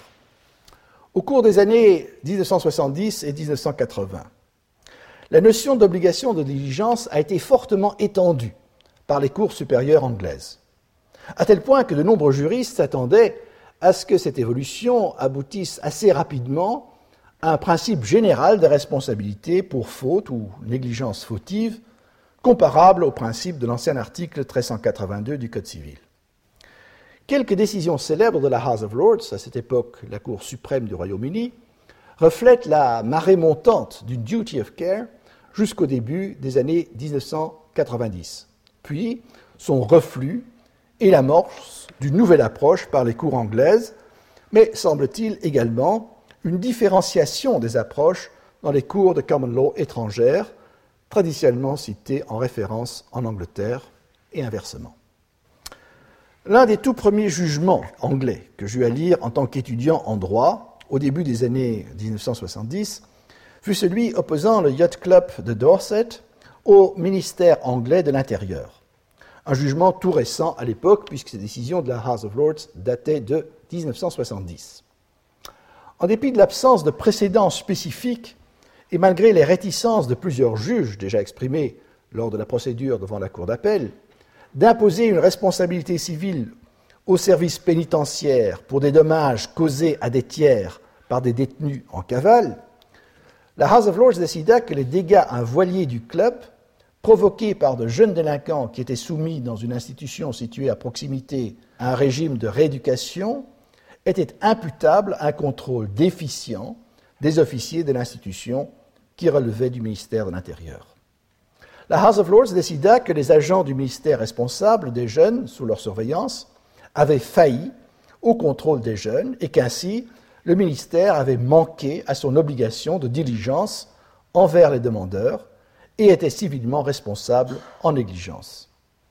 Au cours des années dix-neuf cent soixante-dix et dix-neuf cent quatre-vingts, la notion d'obligation de diligence a été fortement étendue par les cours supérieures anglaises, à tel point que de nombreux juristes s'attendaient à ce que cette évolution aboutisse assez rapidement à un principe général de responsabilité pour faute ou négligence fautive, comparable au principe de l'ancien article treize cent quatre-vingt-deux du Code civil. Quelques décisions célèbres de la House of Lords, à cette époque la Cour suprême du Royaume-Uni, reflètent la marée montante du duty of care jusqu'au début des années dix-neuf cent quatre-vingt-dix, puis son reflux et l'amorce d'une nouvelle approche par les cours anglaises, mais semble-t-il également une différenciation des approches dans les cours de common law étrangères, traditionnellement citées en référence en Angleterre et inversement. L'un des tout premiers jugements anglais que j'eus à lire en tant qu'étudiant en droit, au début des années dix-neuf cent soixante-dix, fut celui opposant le Yacht Club de Dorset au ministère anglais de l'Intérieur. Un jugement tout récent à l'époque, puisque ces décisions de la House of Lords dataient de dix-neuf cent soixante-dix. En dépit de l'absence de précédents spécifiques et malgré les réticences de plusieurs juges déjà exprimées lors de la procédure devant la Cour d'appel, d'imposer une responsabilité civile au service pénitentiaire pour des dommages causés à des tiers par des détenus en cavale, la House of Lords décida que les dégâts à un voilier du club, provoqués par de jeunes délinquants qui étaient soumis dans une institution située à proximité à un régime de rééducation, étaient imputables à un contrôle déficient des officiers de l'institution qui relevait du ministère de l'Intérieur. La House of Lords décida que les agents du ministère responsables des jeunes sous leur surveillance avaient failli au contrôle des jeunes et qu'ainsi le ministère avait manqué à son obligation de diligence envers les demandeurs et était civilement responsable en négligence.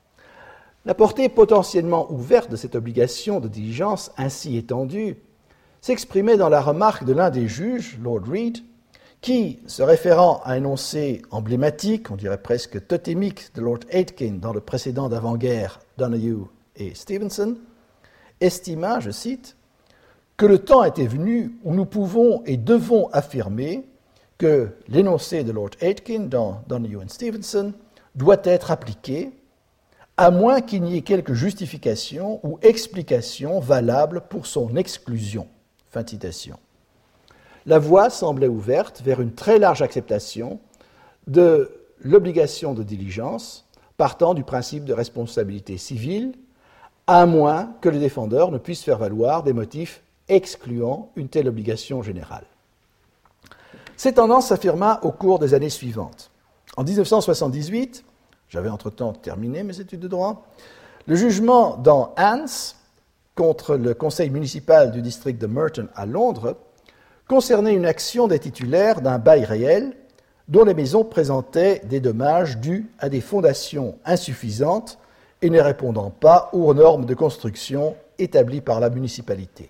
La portée potentiellement ouverte de cette obligation de diligence ainsi étendue s'exprimait dans la remarque de l'un des juges, Lord Reed, qui, se référant à un énoncé emblématique, on dirait presque totémique, de Lord Aitken dans le précédent d'avant-guerre Donoghue et Stevenson, estima, je cite, que le temps était venu où nous pouvons et devons affirmer que l'énoncé de Lord Aitken dans Donoghue et Stevenson doit être appliqué, à moins qu'il n'y ait quelque justification ou explication valable pour son exclusion. Fin de citation. La voie semblait ouverte vers une très large acceptation de l'obligation de diligence partant du principe de responsabilité civile, à moins que le défendeur ne puisse faire valoir des motifs excluant une telle obligation générale. Cette tendance s'affirma au cours des années suivantes. En dix-neuf cent soixante-dix-huit, j'avais entre-temps terminé mes études de droit, le jugement dans Hans contre le conseil municipal du district de Merton à Londres concernait une action des titulaires d'un bail réel dont les maisons présentaient des dommages dus à des fondations insuffisantes et ne répondant pas aux normes de construction établies par la municipalité.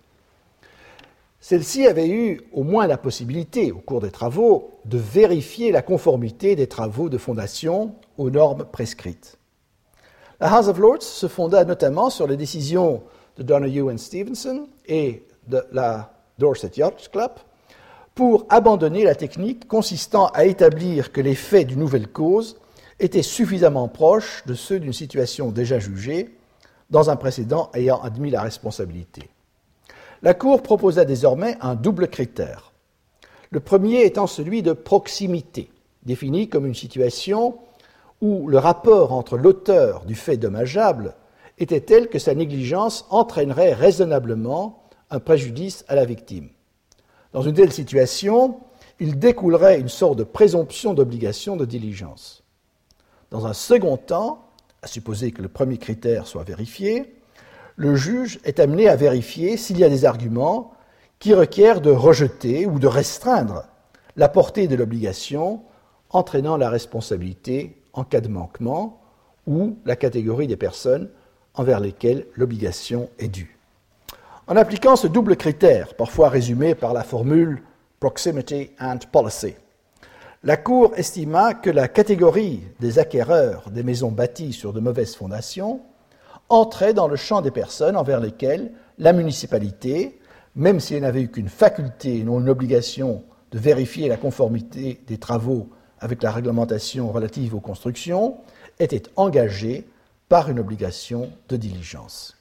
Celle-ci avait eu au moins la possibilité, au cours des travaux, de vérifier la conformité des travaux de fondation aux normes prescrites. La House of Lords se fonda notamment sur les décisions de Donoghue et Stevenson et de la Dorset Yacht Club pour abandonner la technique consistant à établir que les faits d'une nouvelle cause étaient suffisamment proches de ceux d'une situation déjà jugée dans un précédent ayant admis la responsabilité. La Cour proposa désormais un double critère. Le premier étant celui de proximité, défini comme une situation où le rapport entre l'auteur du fait dommageable était tel que sa négligence entraînerait raisonnablement un préjudice à la victime. Dans une telle situation, il découlerait une sorte de présomption d'obligation de diligence. Dans un second temps, à supposer que le premier critère soit vérifié, le juge est amené à vérifier s'il y a des arguments qui requièrent de rejeter ou de restreindre la portée de l'obligation entraînant la responsabilité en cas de manquement ou la catégorie des personnes envers lesquelles l'obligation est due. En appliquant ce double critère, parfois résumé par la formule « proximity and policy », la Cour estima que la catégorie des acquéreurs des maisons bâties sur de mauvaises fondations entrait dans le champ des personnes envers lesquelles la municipalité, même si elle n'avait eu qu'une faculté et non une obligation de vérifier la conformité des travaux avec la réglementation relative aux constructions, était engagée par une obligation de diligence.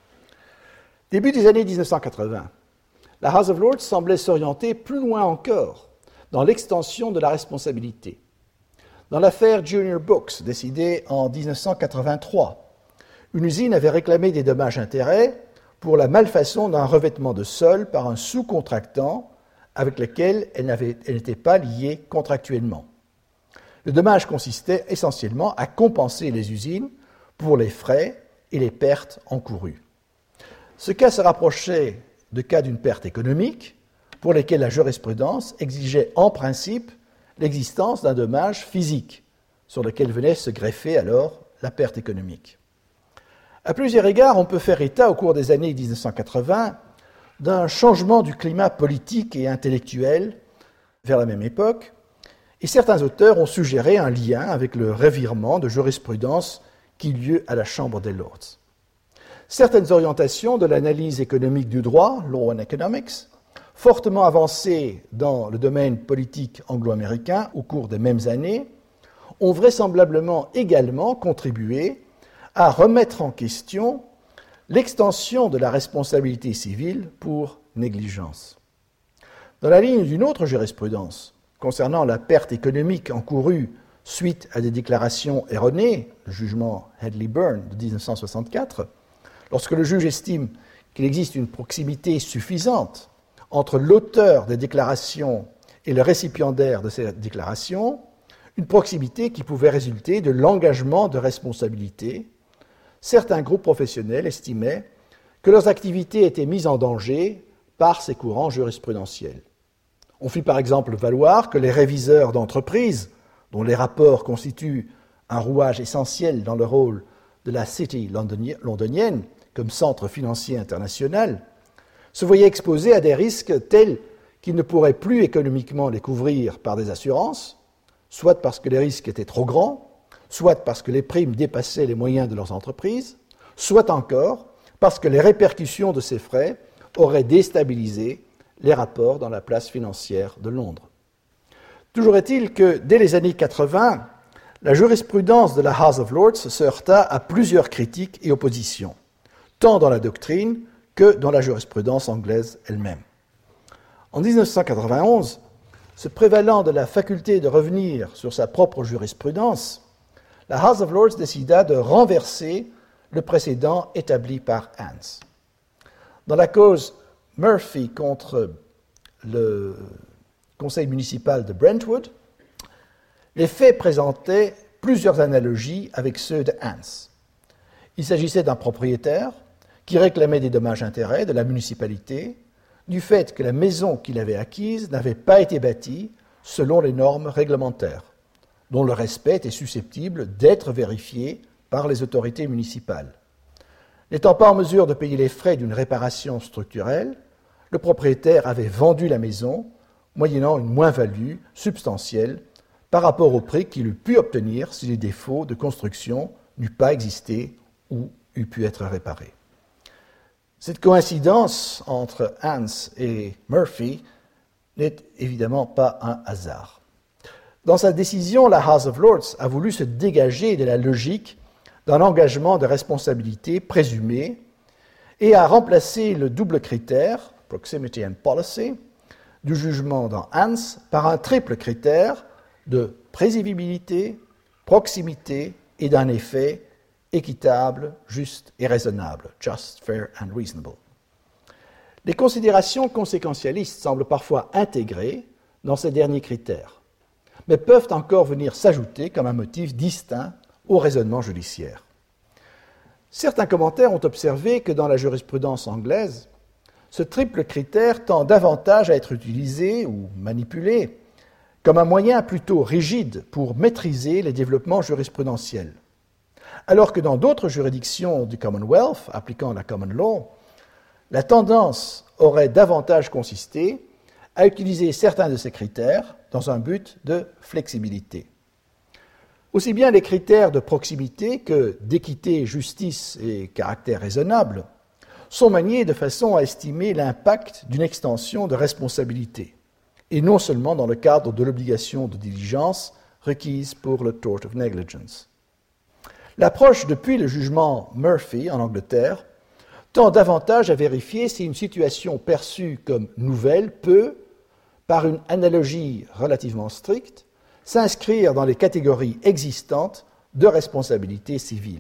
Début des années dix-neuf cent quatre-vingts, la House of Lords semblait s'orienter plus loin encore dans l'extension de la responsabilité. Dans l'affaire Junior Books, décidée en dix-neuf cent quatre-vingt-trois, une usine avait réclamé des dommages-intérêts pour la malfaçon d'un revêtement de sol par un sous-contractant avec lequel elle n'était pas liée contractuellement. Le dommage consistait essentiellement à compenser les usines pour les frais et les pertes encourues. Ce cas se rapprochait de cas d'une perte économique pour lesquels la jurisprudence exigeait en principe l'existence d'un dommage physique sur lequel venait se greffer alors la perte économique. À plusieurs égards, on peut faire état au cours des années dix-neuf cent quatre-vingts d'un changement du climat politique et intellectuel vers la même époque, et certains auteurs ont suggéré un lien avec le revirement de jurisprudence qui eut lieu à la Chambre des Lords. Certaines orientations de l'analyse économique du droit, Law and Economics, fortement avancées dans le domaine politique anglo-américain au cours des mêmes années, ont vraisemblablement également contribué à remettre en question l'extension de la responsabilité civile pour négligence. Dans la ligne d'une autre jurisprudence, concernant la perte économique encourue suite à des déclarations erronées, le jugement Hadley-Burn de dix-neuf cent soixante-quatre, lorsque le juge estime qu'il existe une proximité suffisante entre l'auteur des déclarations et le récipiendaire de ces déclarations, une proximité qui pouvait résulter de l'engagement de responsabilité, certains groupes professionnels estimaient que leurs activités étaient mises en danger par ces courants jurisprudentiels. On fit par exemple valoir que les réviseurs d'entreprises, dont les rapports constituent un rouage essentiel dans le rôle de la City londonienne comme centre financier international, se voyaient exposés à des risques tels qu'ils ne pourraient plus économiquement les couvrir par des assurances, soit parce que les risques étaient trop grands, soit parce que les primes dépassaient les moyens de leurs entreprises, soit encore parce que les répercussions de ces frais auraient déstabilisé les rapports dans la place financière de Londres. Toujours est-il que, dès les années quatre-vingts, la jurisprudence de la House of Lords se heurta à plusieurs critiques et oppositions, tant dans la doctrine que dans la jurisprudence anglaise elle-même. En dix-neuf cent quatre-vingt-onze, se prévalant de la faculté de revenir sur sa propre jurisprudence, la House of Lords décida de renverser le précédent établi par Hans. Dans la cause Murphy contre le conseil municipal de Brentwood, les faits présentaient plusieurs analogies avec ceux de Hans. Il s'agissait d'un propriétaire qui réclamait des dommages-intérêts de la municipalité du fait que la maison qu'il avait acquise n'avait pas été bâtie selon les normes réglementaires, dont le respect était susceptible d'être vérifié par les autorités municipales. N'étant pas en mesure de payer les frais d'une réparation structurelle, le propriétaire avait vendu la maison moyennant une moins-value substantielle par rapport au prix qu'il eût pu obtenir si les défauts de construction n'eût pas existé ou eût pu être réparés. Cette coïncidence entre Hans et Murphy n'est évidemment pas un hasard. Dans sa décision, la House of Lords a voulu se dégager de la logique d'un engagement de responsabilité présumé et a remplacé le double critère, proximity and policy, du jugement dans Hans par un triple critère de prévisibilité, proximité et d'un effet équitable, juste et raisonnable, just, fair and reasonable. Les considérations conséquentialistes semblent parfois intégrées dans ces derniers critères, mais peuvent encore venir s'ajouter comme un motif distinct au raisonnement judiciaire. Certains commentaires ont observé que dans la jurisprudence anglaise, ce triple critère tend davantage à être utilisé ou manipulé comme un moyen plutôt rigide pour maîtriser les développements jurisprudentiels, alors que dans d'autres juridictions du Commonwealth appliquant la common law, la tendance aurait davantage consisté à utiliser certains de ces critères dans un but de flexibilité. Aussi bien les critères de proximité que d'équité, justice et caractère raisonnable sont maniés de façon à estimer l'impact d'une extension de responsabilité, et non seulement dans le cadre de l'obligation de diligence requise pour le tort of negligence. L'approche depuis le jugement Murphy en Angleterre tend davantage à vérifier si une situation perçue comme nouvelle peut, par une analogie relativement stricte, s'inscrire dans les catégories existantes de responsabilité civile.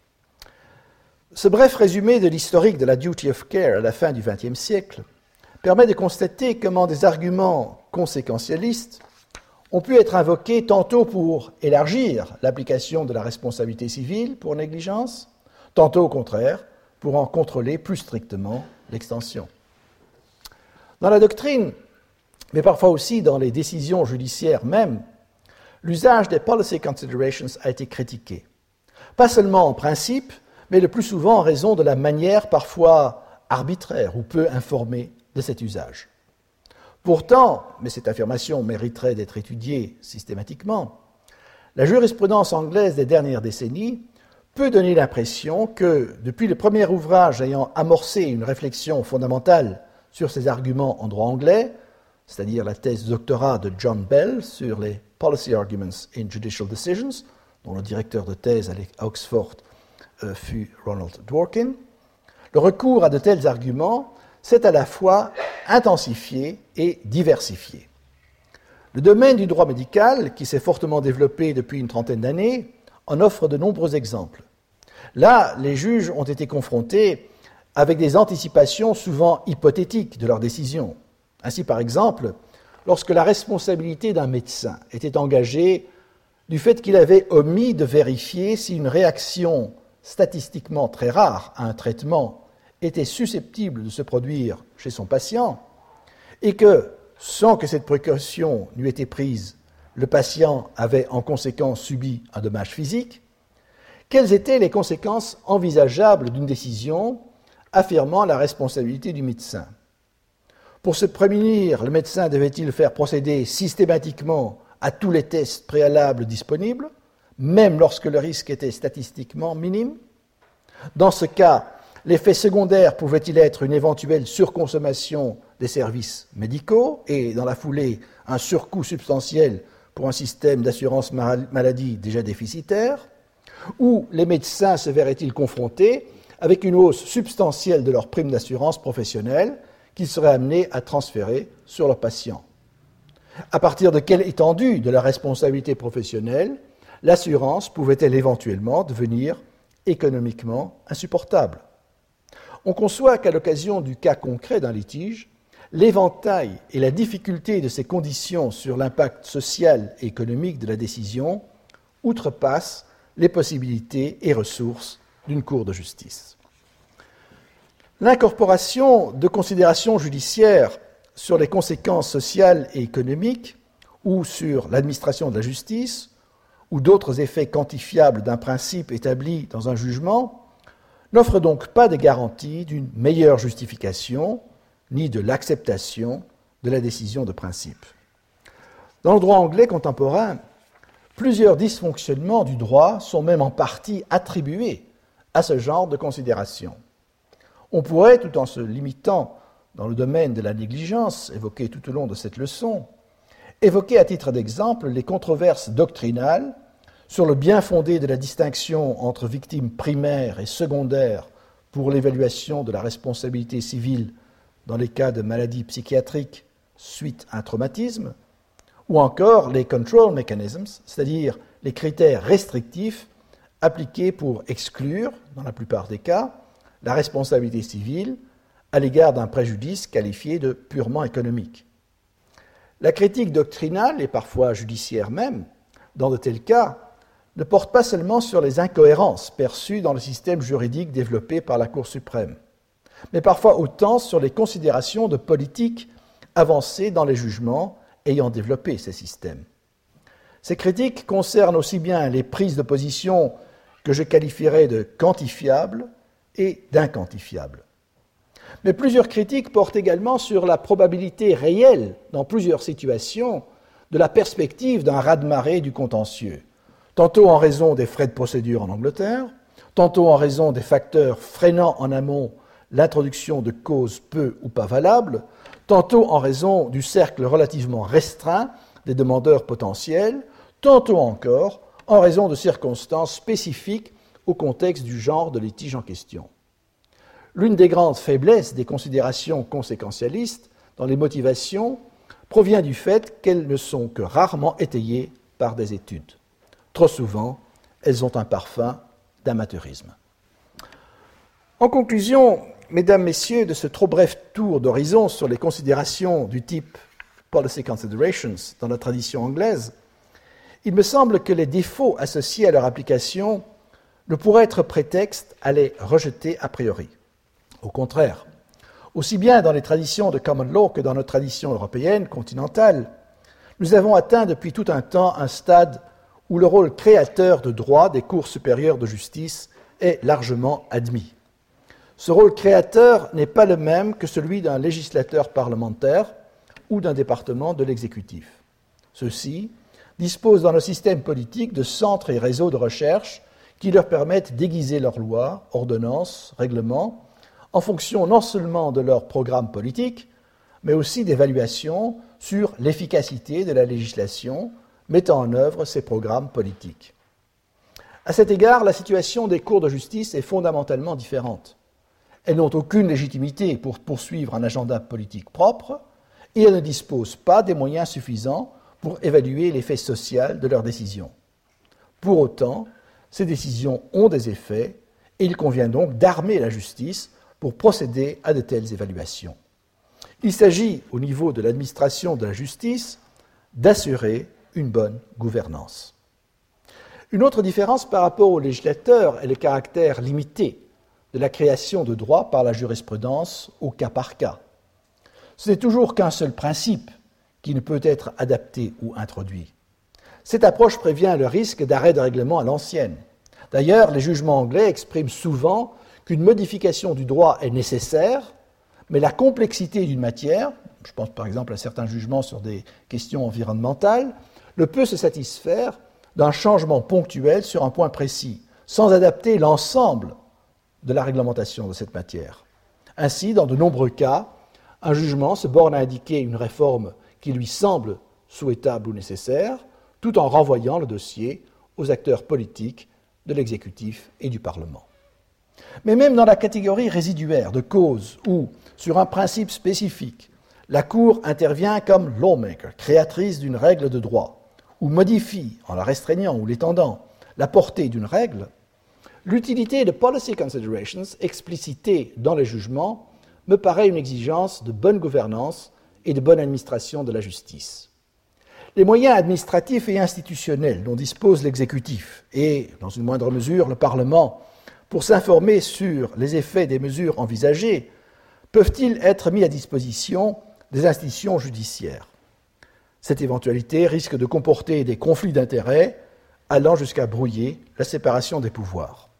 Ce bref résumé de l'historique de la duty of care à la fin du vingtième siècle permet de constater comment des arguments conséquentialistes ont pu être invoqués tantôt pour élargir l'application de la responsabilité civile pour négligence, tantôt au contraire pour en contrôler plus strictement l'extension. Dans la doctrine, mais parfois aussi dans les décisions judiciaires même, l'usage des policy considerations a été critiqué, pas seulement en principe, mais le plus souvent en raison de la manière parfois arbitraire ou peu informée de cet usage. Pourtant, mais cette affirmation mériterait d'être étudiée systématiquement, la jurisprudence anglaise des dernières décennies peut donner l'impression que, depuis le premier ouvrage ayant amorcé une réflexion fondamentale sur ces arguments en droit anglais, c'est-à-dire la thèse de doctorat de John Bell sur les Policy Arguments in Judicial Decisions, dont le directeur de thèse à Oxford euh, fut Ronald Dworkin, le recours à de tels arguments s'est à la fois intensifié et diversifié. Le domaine du droit médical, qui s'est fortement développé depuis une trentaine d'années, en offre de nombreux exemples. Là, les juges ont été confrontés avec des anticipations souvent hypothétiques de leurs décisions. Ainsi, par exemple, lorsque la responsabilité d'un médecin était engagée du fait qu'il avait omis de vérifier si une réaction statistiquement très rare à un traitement était susceptible de se produire chez son patient, et que, sans que cette précaution n'eût été prise, le patient avait en conséquence subi un dommage physique, quelles étaient les conséquences envisageables d'une décision affirmant la responsabilité du médecin? Pour se prémunir, le médecin devait-il faire procéder systématiquement à tous les tests préalables disponibles, même lorsque le risque était statistiquement minime? Dans ce cas, l'effet secondaire pouvait-il être une éventuelle surconsommation des services médicaux et, dans la foulée, un surcoût substantiel pour un système d'assurance maladie déjà déficitaire? Ou les médecins se verraient-ils confrontés avec une hausse substantielle de leur prime d'assurance professionnelle qu'ils seraient amenés à transférer sur leurs patients? À partir de quelle étendue de la responsabilité professionnelle l'assurance pouvait-elle éventuellement devenir économiquement insupportable? On conçoit qu'à l'occasion du cas concret d'un litige, l'éventail et la difficulté de ces conditions sur l'impact social et économique de la décision outrepassent les possibilités et ressources d'une cour de justice. L'incorporation de considérations judiciaires sur les conséquences sociales et économiques ou sur l'administration de la justice ou d'autres effets quantifiables d'un principe établi dans un jugement n'offre donc pas de garantie d'une meilleure justification ni de l'acceptation de la décision de principe. Dans le droit anglais contemporain, plusieurs dysfonctionnements du droit sont même en partie attribués à ce genre de considération. On pourrait, tout en se limitant dans le domaine de la négligence, évoqué tout au long de cette leçon, évoquer à titre d'exemple les controverses doctrinales sur le bien fondé de la distinction entre victimes primaires et secondaires pour l'évaluation de la responsabilité civile dans les cas de maladies psychiatriques suite à un traumatisme, ou encore les control mechanisms, c'est-à-dire les critères restrictifs appliqués pour exclure, dans la plupart des cas, la responsabilité civile à l'égard d'un préjudice qualifié de purement économique. La critique doctrinale, et parfois judiciaire même, dans de tels cas, ne porte pas seulement sur les incohérences perçues dans le système juridique développé par la Cour suprême, mais parfois autant sur les considérations de politique avancées dans les jugements ayant développé ces systèmes. Ces critiques concernent aussi bien les prises de position que je qualifierais de quantifiables et d'inquantifiables. Mais plusieurs critiques portent également sur la probabilité réelle, dans plusieurs situations, de la perspective d'un raz-de-marée du contentieux, tantôt en raison des frais de procédure en Angleterre, tantôt en raison des facteurs freinant en amont l'introduction de causes peu ou pas valables, tantôt en raison du cercle relativement restreint des demandeurs potentiels, tantôt encore en raison de circonstances spécifiques au contexte du genre de litige en question. L'une des grandes faiblesses des considérations conséquentialistes dans les motivations provient du fait qu'elles ne sont que rarement étayées par des études. Trop souvent, elles ont un parfum d'amateurisme. En conclusion, mesdames, messieurs, de ce trop bref tour d'horizon sur les considérations du type Policy Considerations dans la tradition anglaise, il me semble que les défauts associés à leur application ne pourraient être prétexte à les rejeter a priori. Au contraire, aussi bien dans les traditions de common law que dans notre tradition européenne continentale, nous avons atteint depuis tout un temps un stade où le rôle créateur de droit des cours supérieures de justice est largement admis. Ce rôle créateur n'est pas le même que celui d'un législateur parlementaire ou d'un département de l'exécutif. Ceux-ci disposent dans le système politique de centres et réseaux de recherche qui leur permettent d'aiguiser leurs lois, ordonnances, règlements, en fonction non seulement de leur programme politique, mais aussi d'évaluation sur l'efficacité de la législation mettant en œuvre ces programmes politiques. À cet égard, la situation des cours de justice est fondamentalement différente. Elles n'ont aucune légitimité pour poursuivre un agenda politique propre et elles ne disposent pas des moyens suffisants pour évaluer l'effet social de leurs décisions. Pour autant, ces décisions ont des effets et il convient donc d'armer la justice pour procéder à de telles évaluations. Il s'agit, au niveau de l'administration de la justice, d'assurer une bonne gouvernance. Une autre différence par rapport au législateur est le caractère limité de la création de droits par la jurisprudence au cas par cas. Ce n'est toujours qu'un seul principe qui ne peut être adapté ou introduit. Cette approche prévient le risque d'arrêt de règlement à l'ancienne. D'ailleurs, les jugements anglais expriment souvent qu'une modification du droit est nécessaire, mais la complexité d'une matière, je pense par exemple à certains jugements sur des questions environnementales, ne peut se satisfaire d'un changement ponctuel sur un point précis, sans adapter l'ensemble de la réglementation de cette matière. Ainsi, dans de nombreux cas, un jugement se borne à indiquer une réforme qui lui semble souhaitable ou nécessaire, tout en renvoyant le dossier aux acteurs politiques de l'exécutif et du Parlement. Mais même dans la catégorie résiduaire de causes où, sur un principe spécifique, la Cour intervient comme lawmaker, créatrice d'une règle de droit, ou modifie, en la restreignant ou l'étendant, la portée d'une règle, l'utilité de policy considerations explicitées dans les jugements me paraît une exigence de bonne gouvernance et de bonne administration de la justice. Les moyens administratifs et institutionnels dont dispose l'exécutif et, dans une moindre mesure, le Parlement, pour s'informer sur les effets des mesures envisagées, peuvent-ils être mis à disposition des institutions judiciaires? Cette éventualité risque de comporter des conflits d'intérêts allant jusqu'à brouiller la séparation des pouvoirs.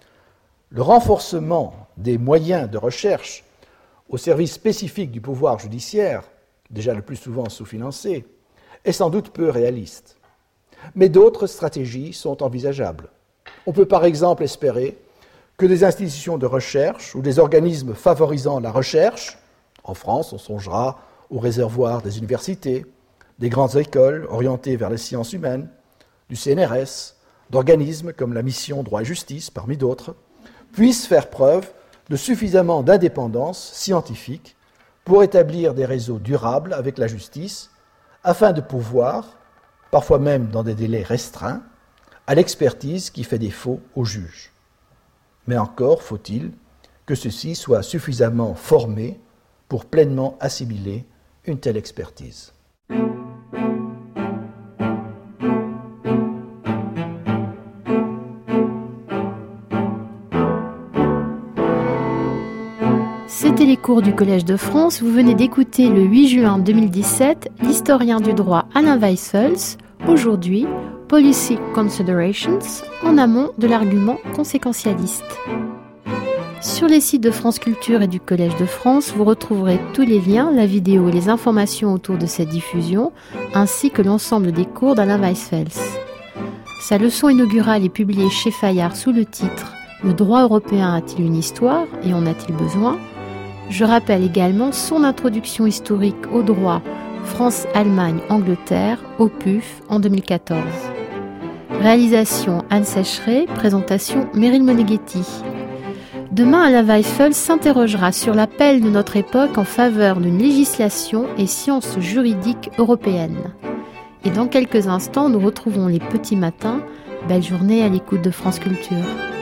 Le renforcement des moyens de recherche au service spécifique du pouvoir judiciaire, déjà le plus souvent sous-financé, est sans doute peu réaliste. Mais d'autres stratégies sont envisageables. On peut par exemple espérer que des institutions de recherche ou des organismes favorisant la recherche, en France on songera au réservoir des universités, des grandes écoles orientées vers les sciences humaines, du C N R S, d'organismes comme la mission Droit et Justice, parmi d'autres, puissent faire preuve de suffisamment d'indépendance scientifique pour établir des réseaux durables avec la justice, afin de pouvoir, parfois même dans des délais restreints, à l'expertise qui fait défaut aux juges. Mais encore faut-il que ceux-ci soient suffisamment formés pour pleinement assimiler une telle expertise. C'était les cours du Collège de France. Vous venez d'écouter le huit juin deux mille dix-sept l'historien du droit Alain Weissels. Aujourd'hui, Policy Considerations, en amont de l'argument conséquentialiste. Sur les sites de France Culture et du Collège de France, vous retrouverez tous les liens, la vidéo et les informations autour de cette diffusion, ainsi que l'ensemble des cours d'Alain Weissels. Sa leçon inaugurale est publiée chez Fayard sous le titre « Le droit européen a-t-il une histoire et en a-t-il besoin ?» Je rappelle également son introduction historique au droit France-Allemagne-Angleterre au P U F en deux mille quatorze. Réalisation Anne Sécheret, présentation Meryl Moneghetti. Demain, Alain Weissels s'interrogera sur l'appel de notre époque en faveur d'une législation et sciences juridiques européennes. Et dans quelques instants, nous retrouvons les petits matins. Belle journée à l'écoute de France Culture.